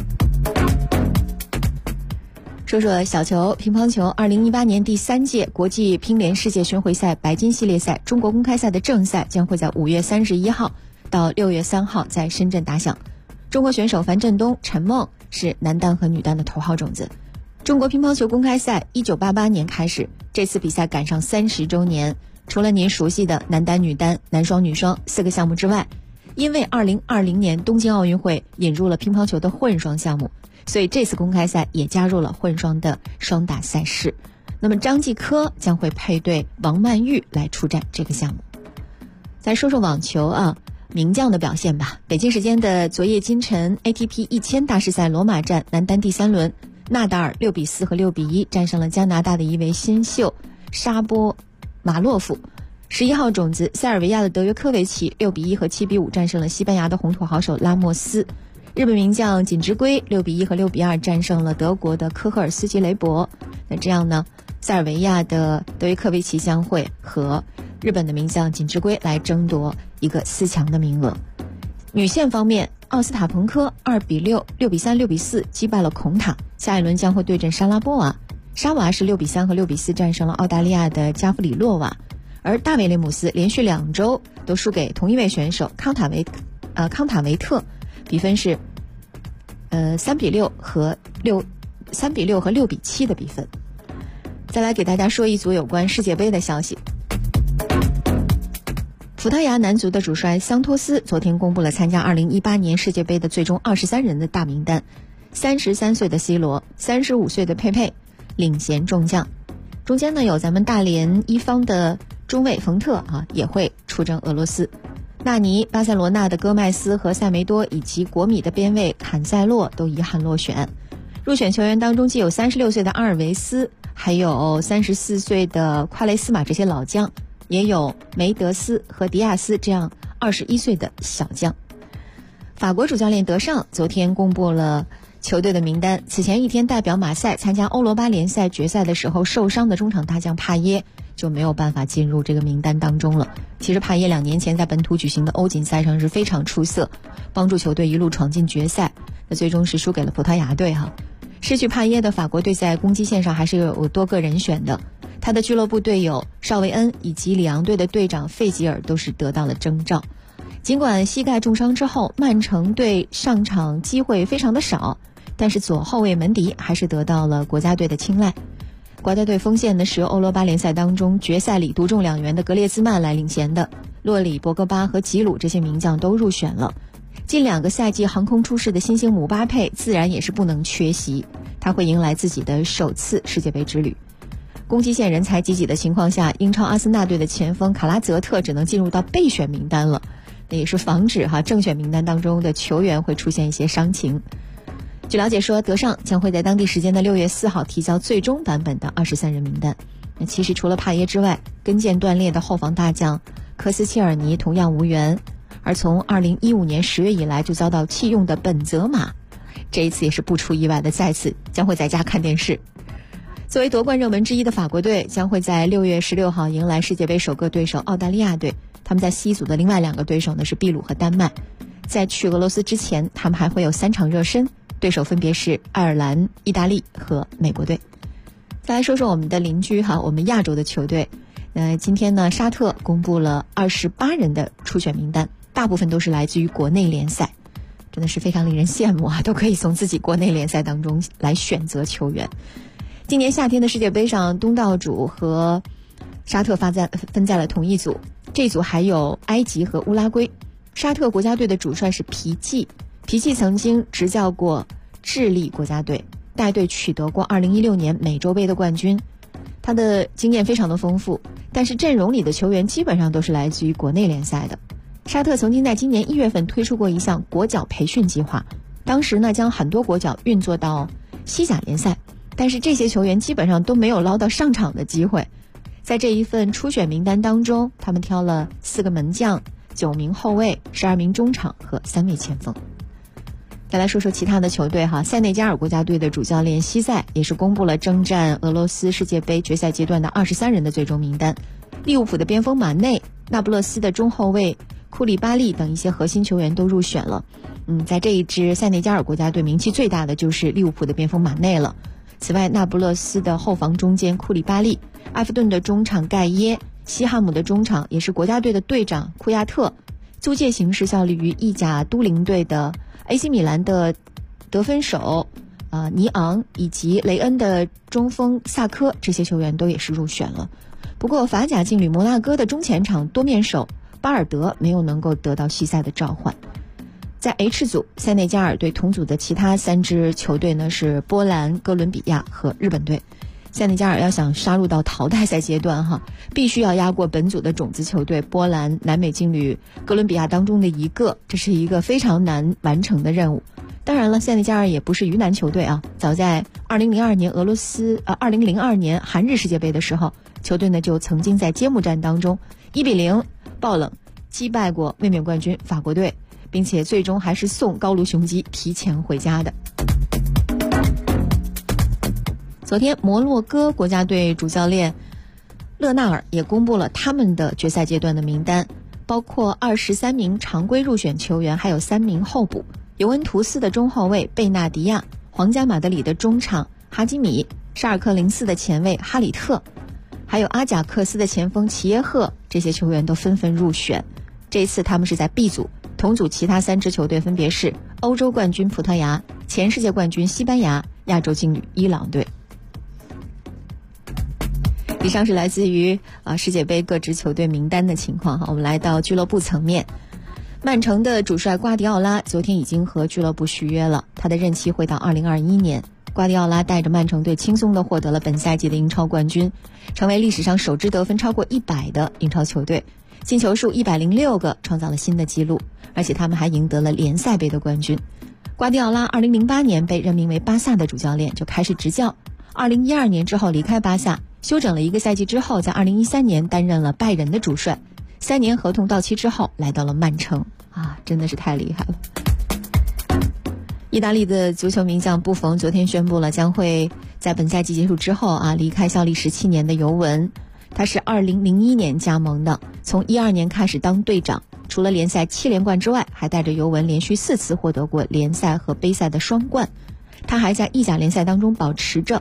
说说小球乒乓球，2018年第3届国际乒联世界巡回赛白金系列赛中国公开赛的正赛将会在5月31号到6月3号在深圳打响。中国选手樊振东、陈梦是男单和女单的头号种子。中国乒乓球公开赛1988年开始，这次比赛赶上30周年，除了您熟悉的男单、女单、男双、女双4个项目之外，因为2020年东京奥运会引入了乒乓球的混双项目，所以这次公开赛也加入了混双的双打赛事。那么张继科将会配对王曼玉来出战这个项目。再说说网球名将的表现吧。北京时间的昨夜今晨 ATP 1000大师赛罗马站男单第3轮，纳达尔6-4和6-1战胜了加拿大的一位新秀沙波马洛夫。11号种子塞尔维亚的德约科维奇6-1和7-5战胜了西班牙的红土好手拉莫斯。日本名将锦织圭6-1和6-2战胜了德国的科赫尔斯基雷伯。那这样呢，塞尔维亚的德约科维奇将会和日本的名将锦织圭来争夺一个4强的名额。女线方面，奥斯塔彭科2-6、6-3、6-4击败了孔塔，下一轮将会对阵莎拉波娃。沙娃是6-3和6-4战胜了澳大利亚的加夫里洛娃。而大卫雷姆斯连续2周都输给同一位选手康塔维特，比分是3-6和6-7的比分。再来给大家说一组有关世界杯的消息。葡萄牙男足的主帅桑托斯昨天公布了参加2018年世界杯的最终23人的大名单，33岁的 C 罗，35岁的佩佩领衔众将。中间呢有咱们大连一方的中卫冯特也会出征俄罗斯。纳尼、巴塞罗那的戈麦斯和塞梅多以及国米的边卫坎塞洛都遗憾落选。入选球员当中既有36岁的阿尔维斯，还有34岁的夸雷斯马这些老将，也有梅德斯和迪亚斯这样21岁的小将。法国主教练德尚昨天公布了球队的名单，此前一天代表马赛参加欧罗巴联赛决赛的时候受伤的中场大将帕耶就没有办法进入这个名单当中了。其实帕耶2年前在本土举行的欧锦赛上是非常出色，帮助球队一路闯进决赛，那最终是输给了葡萄牙队失去帕耶的法国队在攻击线上还是有多个人选的，他的俱乐部队友邵维恩以及里昂队的队长费吉尔都是得到了征召。尽管膝盖重伤之后曼城队上场机会非常的少，但是左后卫门迪还是得到了国家队的青睐。国家队锋线呢是由欧罗巴联赛当中决赛里独中2元的格列兹曼来领衔的，洛里、博格巴和吉鲁这些名将都入选了。近2个赛季横空出世的新星姆巴佩自然也是不能缺席，他会迎来自己的首次世界杯之旅。攻击线人才济济的情况下，英超阿森纳队的前锋卡拉泽特只能进入到备选名单了，那也是防止正选名单当中的球员会出现一些伤情。据了解说，德尚将会在当地时间的6月4号提交最终版本的23人名单。那其实除了帕耶之外，跟腱断裂的后防大将科斯切尔尼同样无缘，而从2015年10月以来就遭到弃用的本泽马，这一次也是不出意外的再次将会在家看电视。作为夺冠热门之一的法国队将会在6月16号迎来世界杯首个对手澳大利亚队，他们在 C 组的另外2个对手呢是秘鲁和丹麦。在去俄罗斯之前，他们还会有3场热身，对手分别是爱尔兰、意大利和美国队。再来说说我们的邻居我们亚洲的球队。今天呢，沙特公布了28人的初选名单， 大部分都是来自于国内联赛，真的是非常令人羡慕啊，都可以从自己国内联赛当中来选择球员。今年夏天的世界杯上，东道主和沙特分在了同一组，这组还有埃及和乌拉圭。沙特国家队的主帅是皮季曾经执教过智利国家队，带队取得过2016年美洲杯的冠军，他的经验非常的丰富，但是阵容里的球员基本上都是来自于国内联赛的。沙特曾经在今年1月份推出过一项国脚培训计划，当时呢将很多国脚运作到西甲联赛，但是这些球员基本上都没有捞到上场的机会。在这一份初选名单当中，他们挑了4个门将、9名后卫、12名中场和3位前锋。再来说说其他的球队哈，塞内加尔国家队的主教练西塞也是公布了征战俄罗斯世界杯决赛阶段的23人的最终名单。利物浦的边锋马内、那不勒斯的中后卫库里巴利等一些核心球员都入选了。在这一支塞内加尔国家队名气最大的就是利物浦的边锋马内了。此外，那不勒斯的后防中坚库里巴利、埃弗顿的中场盖耶、西汉姆的中场也是国家队的队长库亚特，租借形式效力于意甲都灵队的 AC 米兰的得分手尼昂以及雷恩的中锋萨科，这些球员都也是入选了。不过法甲劲旅摩纳哥的中前场多面手巴尔德没有能够得到西塞的召唤。在 H 组，塞内加尔队同组的其他3支球队呢是波兰、哥伦比亚和日本队。塞内加尔要想杀入到淘汰赛阶段必须要压过本组的种子球队波兰、南美劲旅哥伦比亚当中的一个，这是一个非常难完成的任务。当然了，塞内加尔也不是鱼腩球队啊，早在2002年韩日世界杯的时候，球队呢就曾经在揭幕战当中1-0爆冷击败过卫冕冠军法国队，并且最终还是送高卢雄鸡提前回家的。昨天摩洛哥国家队主教练勒纳尔也公布了他们的决赛阶段的名单，包括23名常规入选球员，还有3名候补。尤文图斯的中后卫贝纳迪亚、皇家马德里的中场哈基米、沙尔克04的前卫哈里特，还有阿贾克斯的前锋齐耶赫，这些球员都纷纷入选。这一次他们是在 B 组，同组其他3支球队分别是欧洲冠军葡萄牙、前世界冠军西班牙、亚洲劲旅伊朗队。以上是来自于世界杯各支球队名单的情况我们来到俱乐部层面。曼城的主帅瓜迪奥拉昨天已经和俱乐部续约了，他的任期会到2021年。瓜迪奥拉带着曼城队轻松地获得了本赛季的英超冠军，成为历史上首支得分超过100的英超球队，进球数106个，创造了新的纪录，而且他们还赢得了联赛杯的冠军。瓜迪奥拉2008年被任命为巴萨的主教练，就开始执教。2012年之后离开巴萨，休整了1个赛季之后，在2013年担任了拜仁的主帅，3年合同到期之后来到了曼城真的是太厉害了。意大利的足球名将布冯昨天宣布了，将会在本赛季结束之后离开效力17年的尤文。他是2001年加盟的，从12年开始当队长，除了联赛7连冠之外，还带着尤文连续4次获得过联赛和杯赛的双冠。他还在意甲联赛当中保持着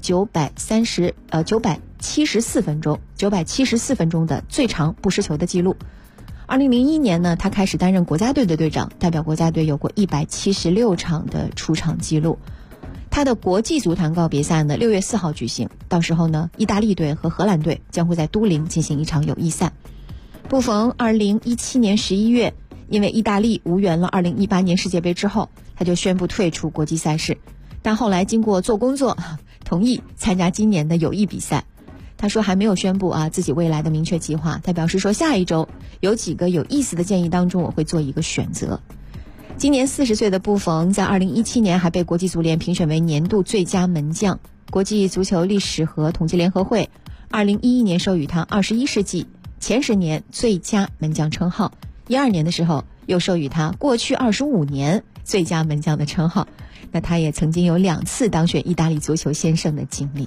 974分钟的最长不失球的记录。2001年呢，他开始担任国家队的队长，代表国家队有过176场的出场记录。他的国际足坛告别赛呢，6月4号举行，到时候呢，意大利队和荷兰队将会在都灵进行一场友谊赛。布冯2017年11月因为意大利无缘了2018年世界杯之后，他就宣布退出国际赛事，但后来经过做工作，同意参加今年的友谊比赛。他说还没有宣布自己未来的明确计划，他表示说下一周有几个有意思的建议当中，我会做一个选择。今年40岁的布冯在2017年还被国际足联评选为年度最佳门将，国际足球历史和统计联合会2011年授予他21世纪前10年最佳门将称号，12年的时候又授予他过去25年最佳门将的称号。那他也曾经有2次当选意大利足球先生的经历。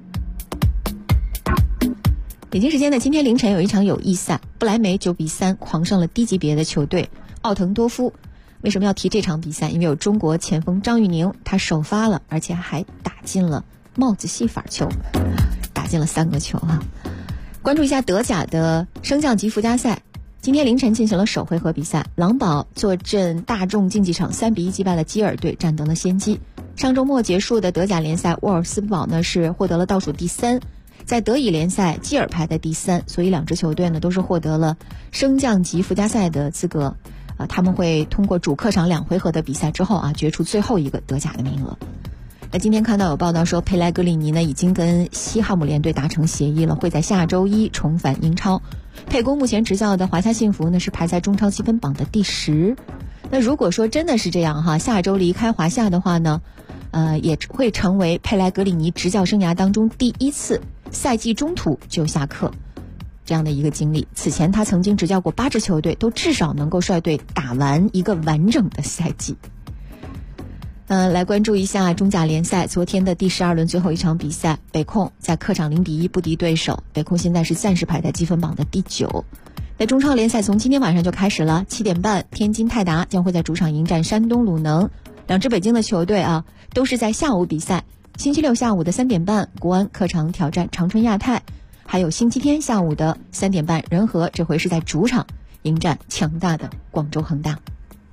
北京时间的今天凌晨有一场友谊赛，不莱梅9-3狂胜了低级别的球队奥滕多夫。为什么要提这场比赛？因为有中国前锋张玉宁，他首发了，而且还打进了帽子戏法球，打进了3个球关注一下德甲的升降级附加赛， 今天凌晨进行了首回合比赛，狼堡坐镇大众竞技场3-1击败了基尔队，占得了先机。上周末结束的德甲联赛，沃尔斯堡呢是获得了倒数第3，在德乙联赛基尔排在第3，所以两支球队呢都是获得了升降级附加赛的资格。他们会通过主客场2回合的比赛之后决出最后一个德甲的名额。那今天看到有报道说，佩莱格里尼呢已经跟西汉姆联队达成协议了，会在下周1重返英超。佩公目前执教的华夏幸福呢是排在中超积分榜的第10。那如果说真的是这样下周离开华夏的话呢，也会成为佩莱格里尼执教生涯当中第1次赛季中途就下课这样的一个经历。此前他曾经执教过8支球队，都至少能够率队打完一个完整的赛季。来关注一下中甲联赛昨天的第12轮最后一场比赛，北控在客场0-1不敌对手，北控现在是暂时排在积分榜的第9。在中超联赛从今天晚上就开始了，7点半天津泰达将会在主场迎战山东鲁能，两支北京的球队都是在下午比赛。星期六下午的3点半，国安客场挑战长春亚泰，还有星期天下午的3点半，人和这回是在主场迎战强大的广州恒大。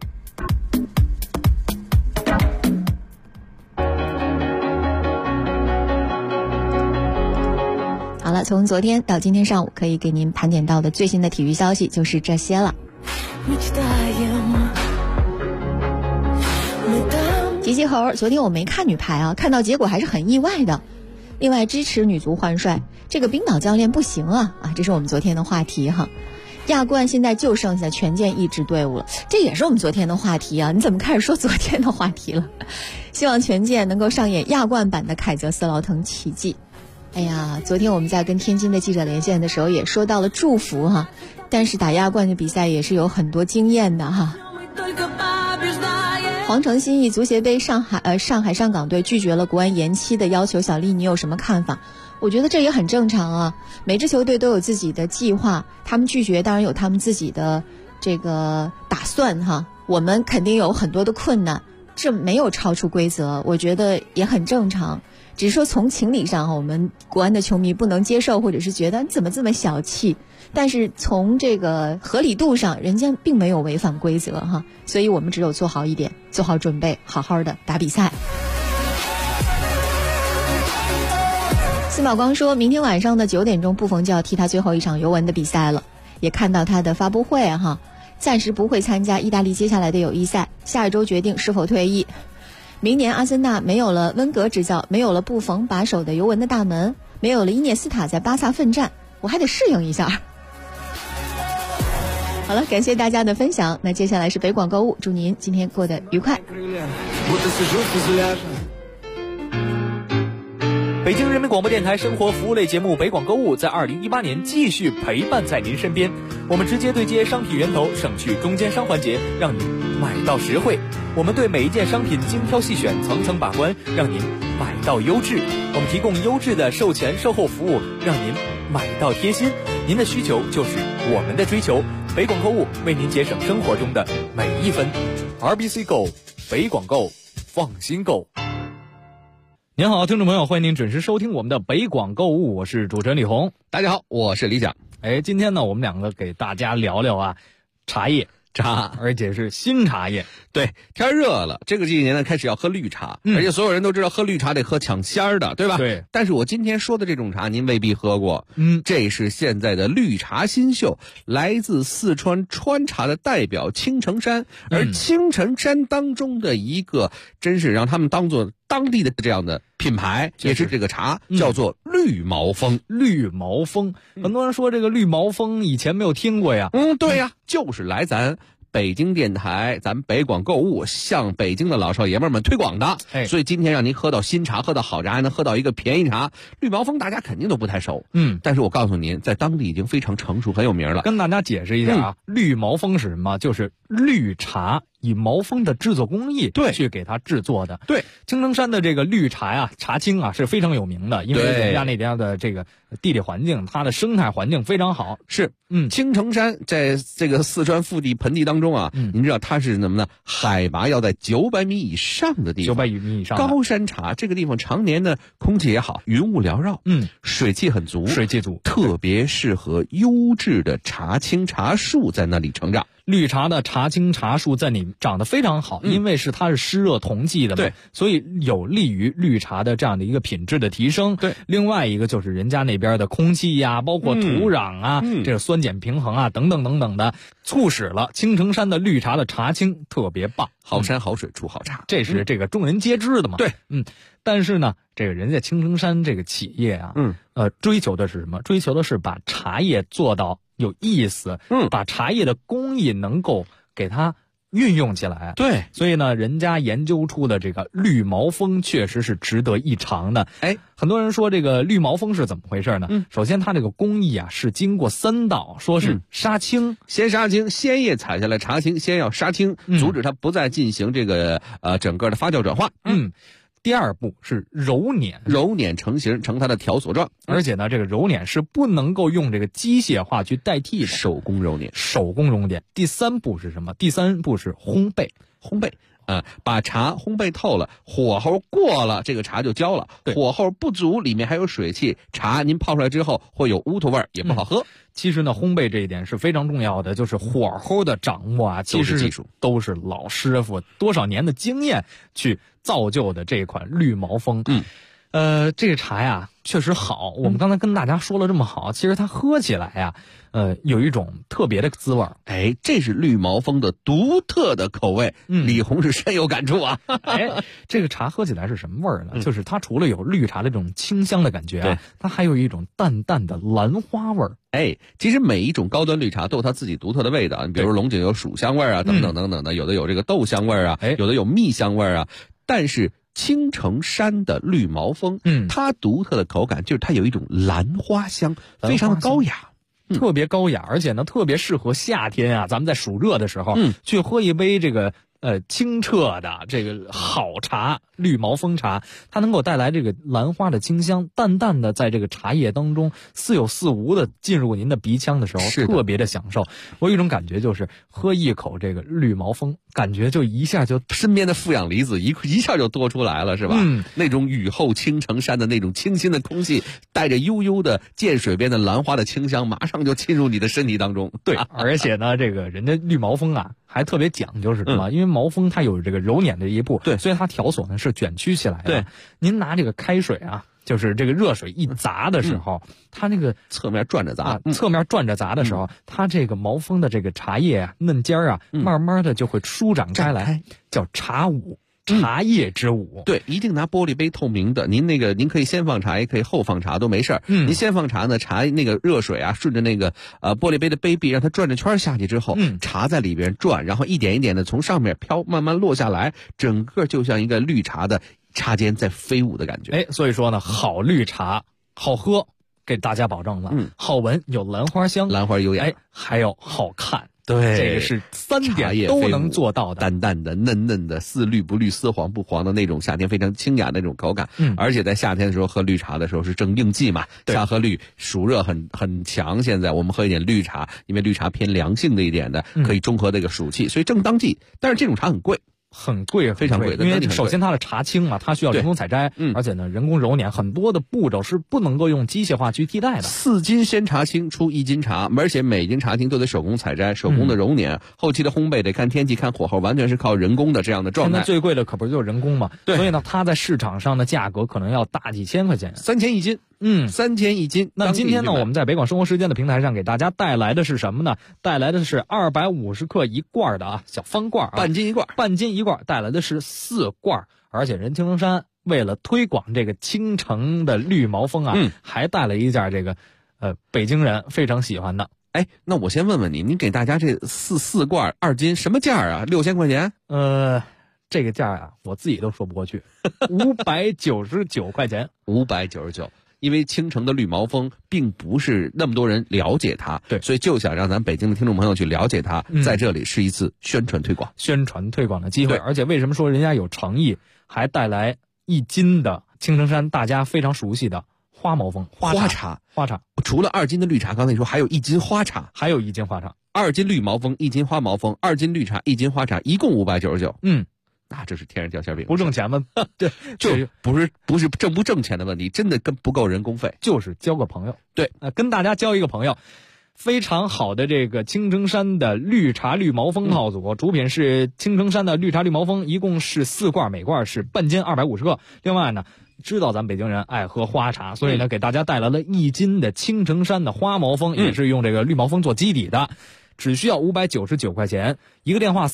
好了，从昨天到今天上午可以给您盘点到的最新的体育消息就是这些了。吉吉猴，昨天我没看女排看到结果还是很意外的。另外支持女足换帅，这个冰岛教练不行这是我们昨天的话题亚冠现在就剩下权健一支队伍了，这也是我们昨天的话题你怎么开始说昨天的话题了？希望权健能够上演亚冠版的凯泽斯劳滕奇迹。哎呀，昨天我们在跟天津的记者连线的时候也说到了祝福但是打亚冠的比赛也是有很多经验的皇城新义足协杯上海上港队拒绝了国安延期的要求，小丽你有什么看法？我觉得这也很正常每支球队都有自己的计划，他们拒绝当然有他们自己的这个打算我们肯定有很多的困难，这没有超出规则，我觉得也很正常。只是说从情理上我们国安的球迷不能接受，或者是觉得你怎么这么小气，但是从这个合理度上人家并没有违反规则所以我们只有做好一点，做好准备，好好的打比赛。司马光说明天晚上的9点钟布冯就要踢他最后一场尤文的比赛了，也看到他的发布会暂时不会参加意大利接下来的友谊赛，下一周决定是否退役。明年阿森纳没有了温格执教，没有了布冯把守的尤文的大门，没有了伊涅斯塔在巴萨奋战，我还得适应一下。好了，感谢大家的分享，那接下来是北广购物，祝您今天过得愉快。 北京人民广播电台生活服务类节目北广购物在2018年继续陪伴在您身边，我们直接对接商品源头，省去中间商环节，让您买到实惠。我们对每一件商品精挑细选，层层把关，让您买到优质。我们提供优质的售前售后服务，让您买到贴心。您的需求就是我们的追求，北广购物为您节省生活中的每一分。RBC Go， 北广购，放心购。 您好，听众朋友，欢迎您准时收听我们的北广购物，我是主持人李红。 大家好，我是李想。 今天呢，我们两个给大家聊聊茶叶。而且是新茶叶。 对，天热了，这个季节呢开始要喝绿茶，而且所有人都知道喝绿茶得喝抢鲜儿的，对吧？ 对。 但是我今天说的这种茶您未必喝过，这是现在的绿茶新秀，来自四川川茶的代表青城山，而青城山当中的一个真是让他们当做当地的这样的品牌，也是这个茶叫做绿毛峰。 绿毛峰，很多人说这个绿毛峰以前没有听过呀。 对呀，就是来咱北京电台咱北广购物向北京的老少爷们们推广的，所以今天让您喝到新茶，喝到好茶，还能喝到一个便宜茶。绿毛峰大家肯定都不太熟，但是我告诉您，在当地已经非常成熟，很有名了。 跟大家解释一下绿毛峰是什么？就是绿茶以毛蜂的制作工艺去给它制作的。 对， 青城山的这个绿茶呀，茶青啊是非常有名的，因为人家那边的这个地理环境，它的生态环境非常好。 是，青城山在这个四川腹地盆地当中啊，您知道它是什么呢？海拔要在900米以上的地方 ，900米以上高山茶这个地方常年呢空气也好，云雾缭绕，水汽很足，特别适合优质的茶青茶树在那里成长。 绿茶的茶青茶树在里长得非常好，因为它是湿热同济的嘛， 对， 所以有利于绿茶的这样的一个品质的提升。 对， 另外一个就是人家那边的空气呀，包括土壤啊，这个酸碱平衡啊，等等等等的，促使了青城山的绿茶的茶青特别棒。 好山好水出好茶， 这是这个众人皆知的嘛。 对， 但是呢，这个人家青城山这个企业啊，追求的是什么？追求的是把茶叶做到有意思，把茶叶的工艺能够给它运用起来。 对， 所以呢，人家研究出的这个绿毛蜂确实是值得一尝的。很多人说这个绿毛蜂是怎么回事呢？首先它这个工艺啊是经过3道，说是杀青， 先杀青，鲜叶采下来茶青，先要杀青，阻止它不再进行这个整个的发酵转化。 第2步是揉捻成型，成它的条索状。 而且呢，这个揉捻是不能够用这个机械化去代替的， 手工揉捻。 第3步是什么？第3步是烘焙。 把茶烘焙透了，火候过了，这个茶就焦了。火候不足，里面还有水汽，茶您泡出来之后会有乌头味儿，也不好喝。 其实呢，烘焙这一点是非常重要的，就是火候的掌握啊，其实技术都是老师傅多少年的经验去造就的这款绿毛蜂。这个茶呀确实好，我们刚才跟大家说了这么好，其实它喝起来呀，有一种特别的滋味。 这是绿毛蜂的独特的口味。李红是深有感触啊。 这个茶喝起来是什么味儿呢？就是它除了有绿茶的这种清香的感觉啊，它还有一种淡淡的兰花味儿。 其实每一种高端绿茶都有它自己独特的味道，比如龙井有薯香味儿啊，等等等等的，有的有这个豆香味儿啊，有的有蜜香味儿啊，但是青城山的绿毛蜂，它独特的口感就是它有一种兰花香，非常的高雅， 特别高雅，而且呢特别适合夏天啊，咱们在暑热的时候，去喝一杯这个清澈的这个好茶，绿毛蜂茶，它能够带来这个兰花的清香，淡淡的在这个茶叶当中似有似无的进入您的鼻腔的时候，特别的享受。我有一种感觉，就是喝一口这个绿毛蜂，感觉就一下就身边的负氧离子一下就多出来了，是吧？那种雨后青城山的那种清新的空气，带着悠悠的涧水边的兰花的清香，马上就进入你的身体当中。 对，而且呢，这个人家绿毛蜂啊还特别讲究是什么？因为毛蜂它有这个揉捻的一步，所以它条索呢是卷曲起来的。您拿这个开水啊，就是这个热水一砸的时候，它那个侧面转着砸， 侧面转着砸的时候，它这个毛蜂的这个茶叶啊、嫩尖啊，慢慢的就会舒展开来，叫茶舞。茶叶之舞。 对，一定拿玻璃杯透明的。您可以先放茶，也可以后放茶，都没事儿。您先放茶呢，茶那个热水啊，顺着那个玻璃杯的杯壁，让它转着圈下去之后，茶在里边转，然后一点一点的从上面飘，慢慢落下来，整个就像一个绿茶的茶间在飞舞的感觉。 所以说呢，好绿茶好喝，给大家保证了。好闻，有兰花香， 兰花优雅， 还有好看。 对， 这个是3点都能做到的， 淡淡的、嫩嫩的，似绿不绿、似黄不黄的那种夏天非常清雅的那种口感。而且在夏天的时候喝绿茶的时候是正应季嘛，夏喝绿，暑热很强。现在我们喝一点绿茶，因为绿茶偏凉性的一点的，可以中和这个暑气，所以正当季。但是这种茶很贵。非常贵， 因为首先它的茶青啊，它需要人工采摘，而且呢，人工揉捻很多的步骤是不能够用机械化去替代的。 4斤鲜茶青出1斤茶，而且每斤茶青都得手工采摘，手工的揉捻，后期的烘焙得看天气、看火候，完全是靠人工的这样的状态。 现在最贵的可不就是人工嘛？对，所以呢，它在市场上的价格可能要大几千块钱 ，3000一斤。3000一斤。 那今天呢，我们在北广生活时间的平台上给大家带来的是什么呢？带来的是250克一罐的小方罐， 半斤一罐， 带来的是4罐，而且人青城山为了推广这个青城的绿毛蜂啊，还带了一件这个北京人非常喜欢的。 那我先问问您给大家这四罐2斤什么价啊？6000块钱？ 这个价啊，我自己都说不过去，599块钱。 599。 因为青城的绿毛峰并不是那么多人了解它， 对， 所以就想让咱北京的听众朋友去了解它，在这里是一次宣传推广的机会。而且为什么说人家有诚意，还带来1斤的青城山大家非常熟悉的花毛峰花茶。 除了2斤的绿茶，刚才你说还有1斤花茶，2斤绿毛峰，1斤花毛峰，2斤绿茶，1斤花茶，一共599。那这是天上掉馅饼， 不挣钱吗？ 对，就不是挣不挣钱的问题，真的不够人工费， 就是交个朋友。 对， 跟大家交一个朋友。非常好的这个青城山的绿茶绿毛峰套组，主品是青城山的绿茶绿毛峰，一共是4罐，每罐是半斤250克。另外呢，知道咱北京人爱喝花茶，所以呢给大家带来了1斤的青城山的花毛峰，也是用这个绿毛峰做基底的。只需要599块钱，一个电话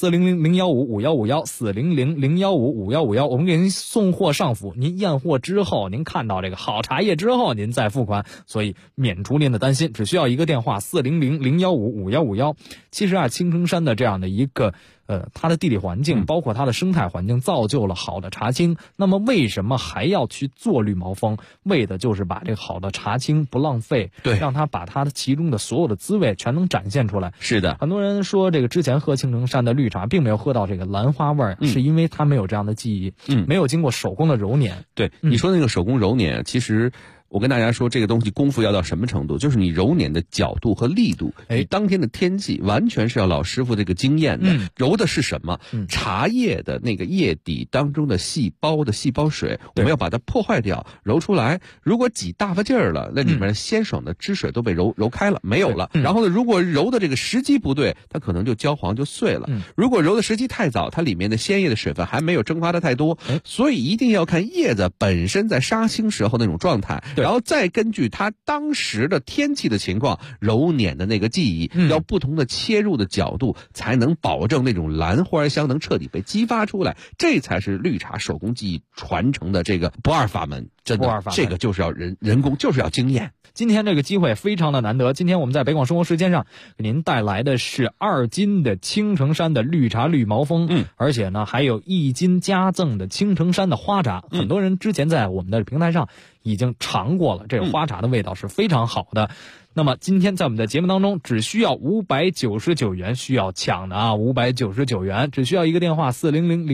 400-015-5151，400-015-5151，我们给您送货上府，您验货之后，您看到这个好茶叶之后，您再付款，所以免除您的担心，只需要一个电话400-015-5151。其实啊，青城山的这样的一个它的地理环境，包括它的生态环境，造就了好的茶青。那么为什么还要去做绿毛峰？为的就是把这个好的茶青不浪费， 对， 让它把它的其中的所有的滋味全能展现出来。 是的， 很多人说这个之前喝青城山的绿茶，并没有喝到这个兰花味儿，是因为它没有这样的记忆，没有经过手工的揉捻。 对，你说那个手工揉捻，其实我跟大家说，这个东西功夫要到什么程度？就是你揉捻的角度和力度，你当天的天气完全是要老师傅这个经验的。揉的是什么？茶叶的那个叶底当中的细胞水，我们要把它破坏掉，揉出来。如果挤大发劲儿了，那里面鲜爽的汁水都被揉开了，没有了。然后呢，如果揉的这个时机不对，它可能就焦黄就碎了。如果揉的时机太早，它里面的鲜叶的水分还没有蒸发的太多，所以一定要看叶子本身在杀青时候那种状态。然后再根据它当时的天气的情况揉捻的那个技艺，要不同的切入的角度，才能保证那种兰花香能彻底被激发出来。这才是绿茶手工技艺传承的这个不二法门。真的，这个就是要人工，就是要经验。 今天这个机会非常的难得，今天我们在北广生活时间上给您带来的是2斤的青城山的绿茶绿毛峰，而且呢还有1斤加赠的青城山的花茶。很多人之前在我们的平台上已经尝过了，这个花茶的味道是非常好的。那么今天在我们的节目当中，只需要599元，需要抢的啊，599元，只需要一个电话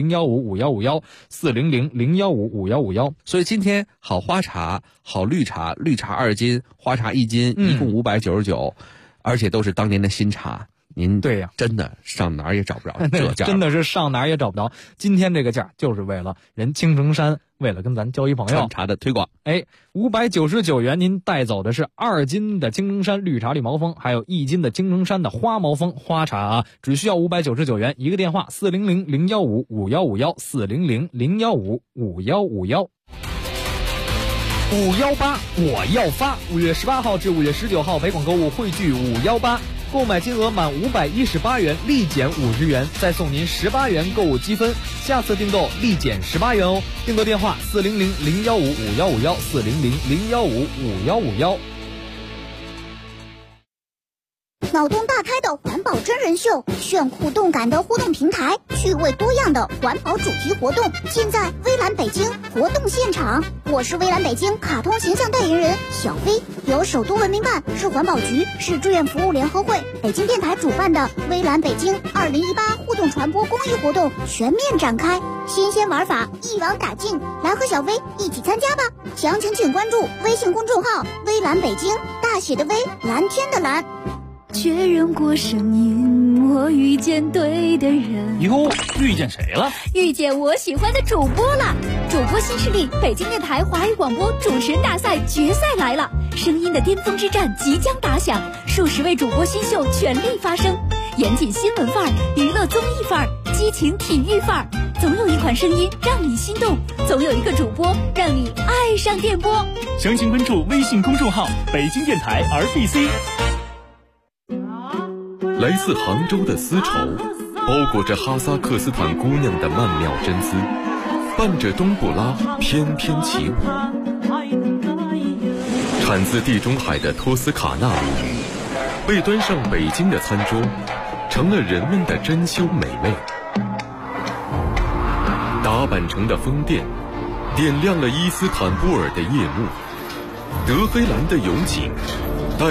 400-015-5151，400-015-5151。 所以今天好花茶、好绿茶，绿茶2斤，花茶1斤，一共599，而且都是当年的新茶。您对呀， 真的上哪儿也找不着这价， 真的是上哪儿也找不着。今天这个价就是为了人青城山，为了跟咱交一朋友， 川茶的推广。 599元，您带走的是2斤的青城山绿茶绿毛峰，还有1斤的青城山的花毛峰花茶啊，只需要599元，一个电话400-015-5151，400-015-5151。518我要发！5月18号至5月19号，北广购物汇聚518。购买金额满518元，立减50元，再送您18元购物积分。下次订购立减18元哦。订购电话400-015-5151，400-015-5151。 脑洞大开的环保真人秀，炫酷动感的互动平台，趣味多样的环保主题活动，尽在微蓝北京活动现场。我是微蓝北京卡通形象代言人小飞，由首都文明办、市环保局、市志愿服务联合会、北京电台主办的微蓝北京2018互动传播公益活动全面展开，新鲜玩法一网打尽，来和小飞一起参加吧！详情请关注微信公众号微蓝北京，大写的微，蓝天的蓝。 确认过声音，我遇见对的人。 哟，遇见谁了？ 遇见我喜欢的主播了！主播新势力北京电台华语广播主持人大赛决赛来了，声音的巅峰之战即将打响，数十位主播新秀全力发声，严谨新闻范儿，娱乐综艺范儿，激情体育范儿，总有一款声音让你心动，总有一个主播让你爱上电波。 详情关注微信公众号北京电台 RBC。 来自杭州的丝绸，包裹着哈萨克斯坦姑娘的曼妙真姿，伴着冬不拉翩翩起舞。产自地中海的托斯卡纳鲈鱼，被端上北京的餐桌，成了人们的珍馐美味。打扮成的风电，点亮了伊斯坦布尔的夜幕。 德黑兰的勇景，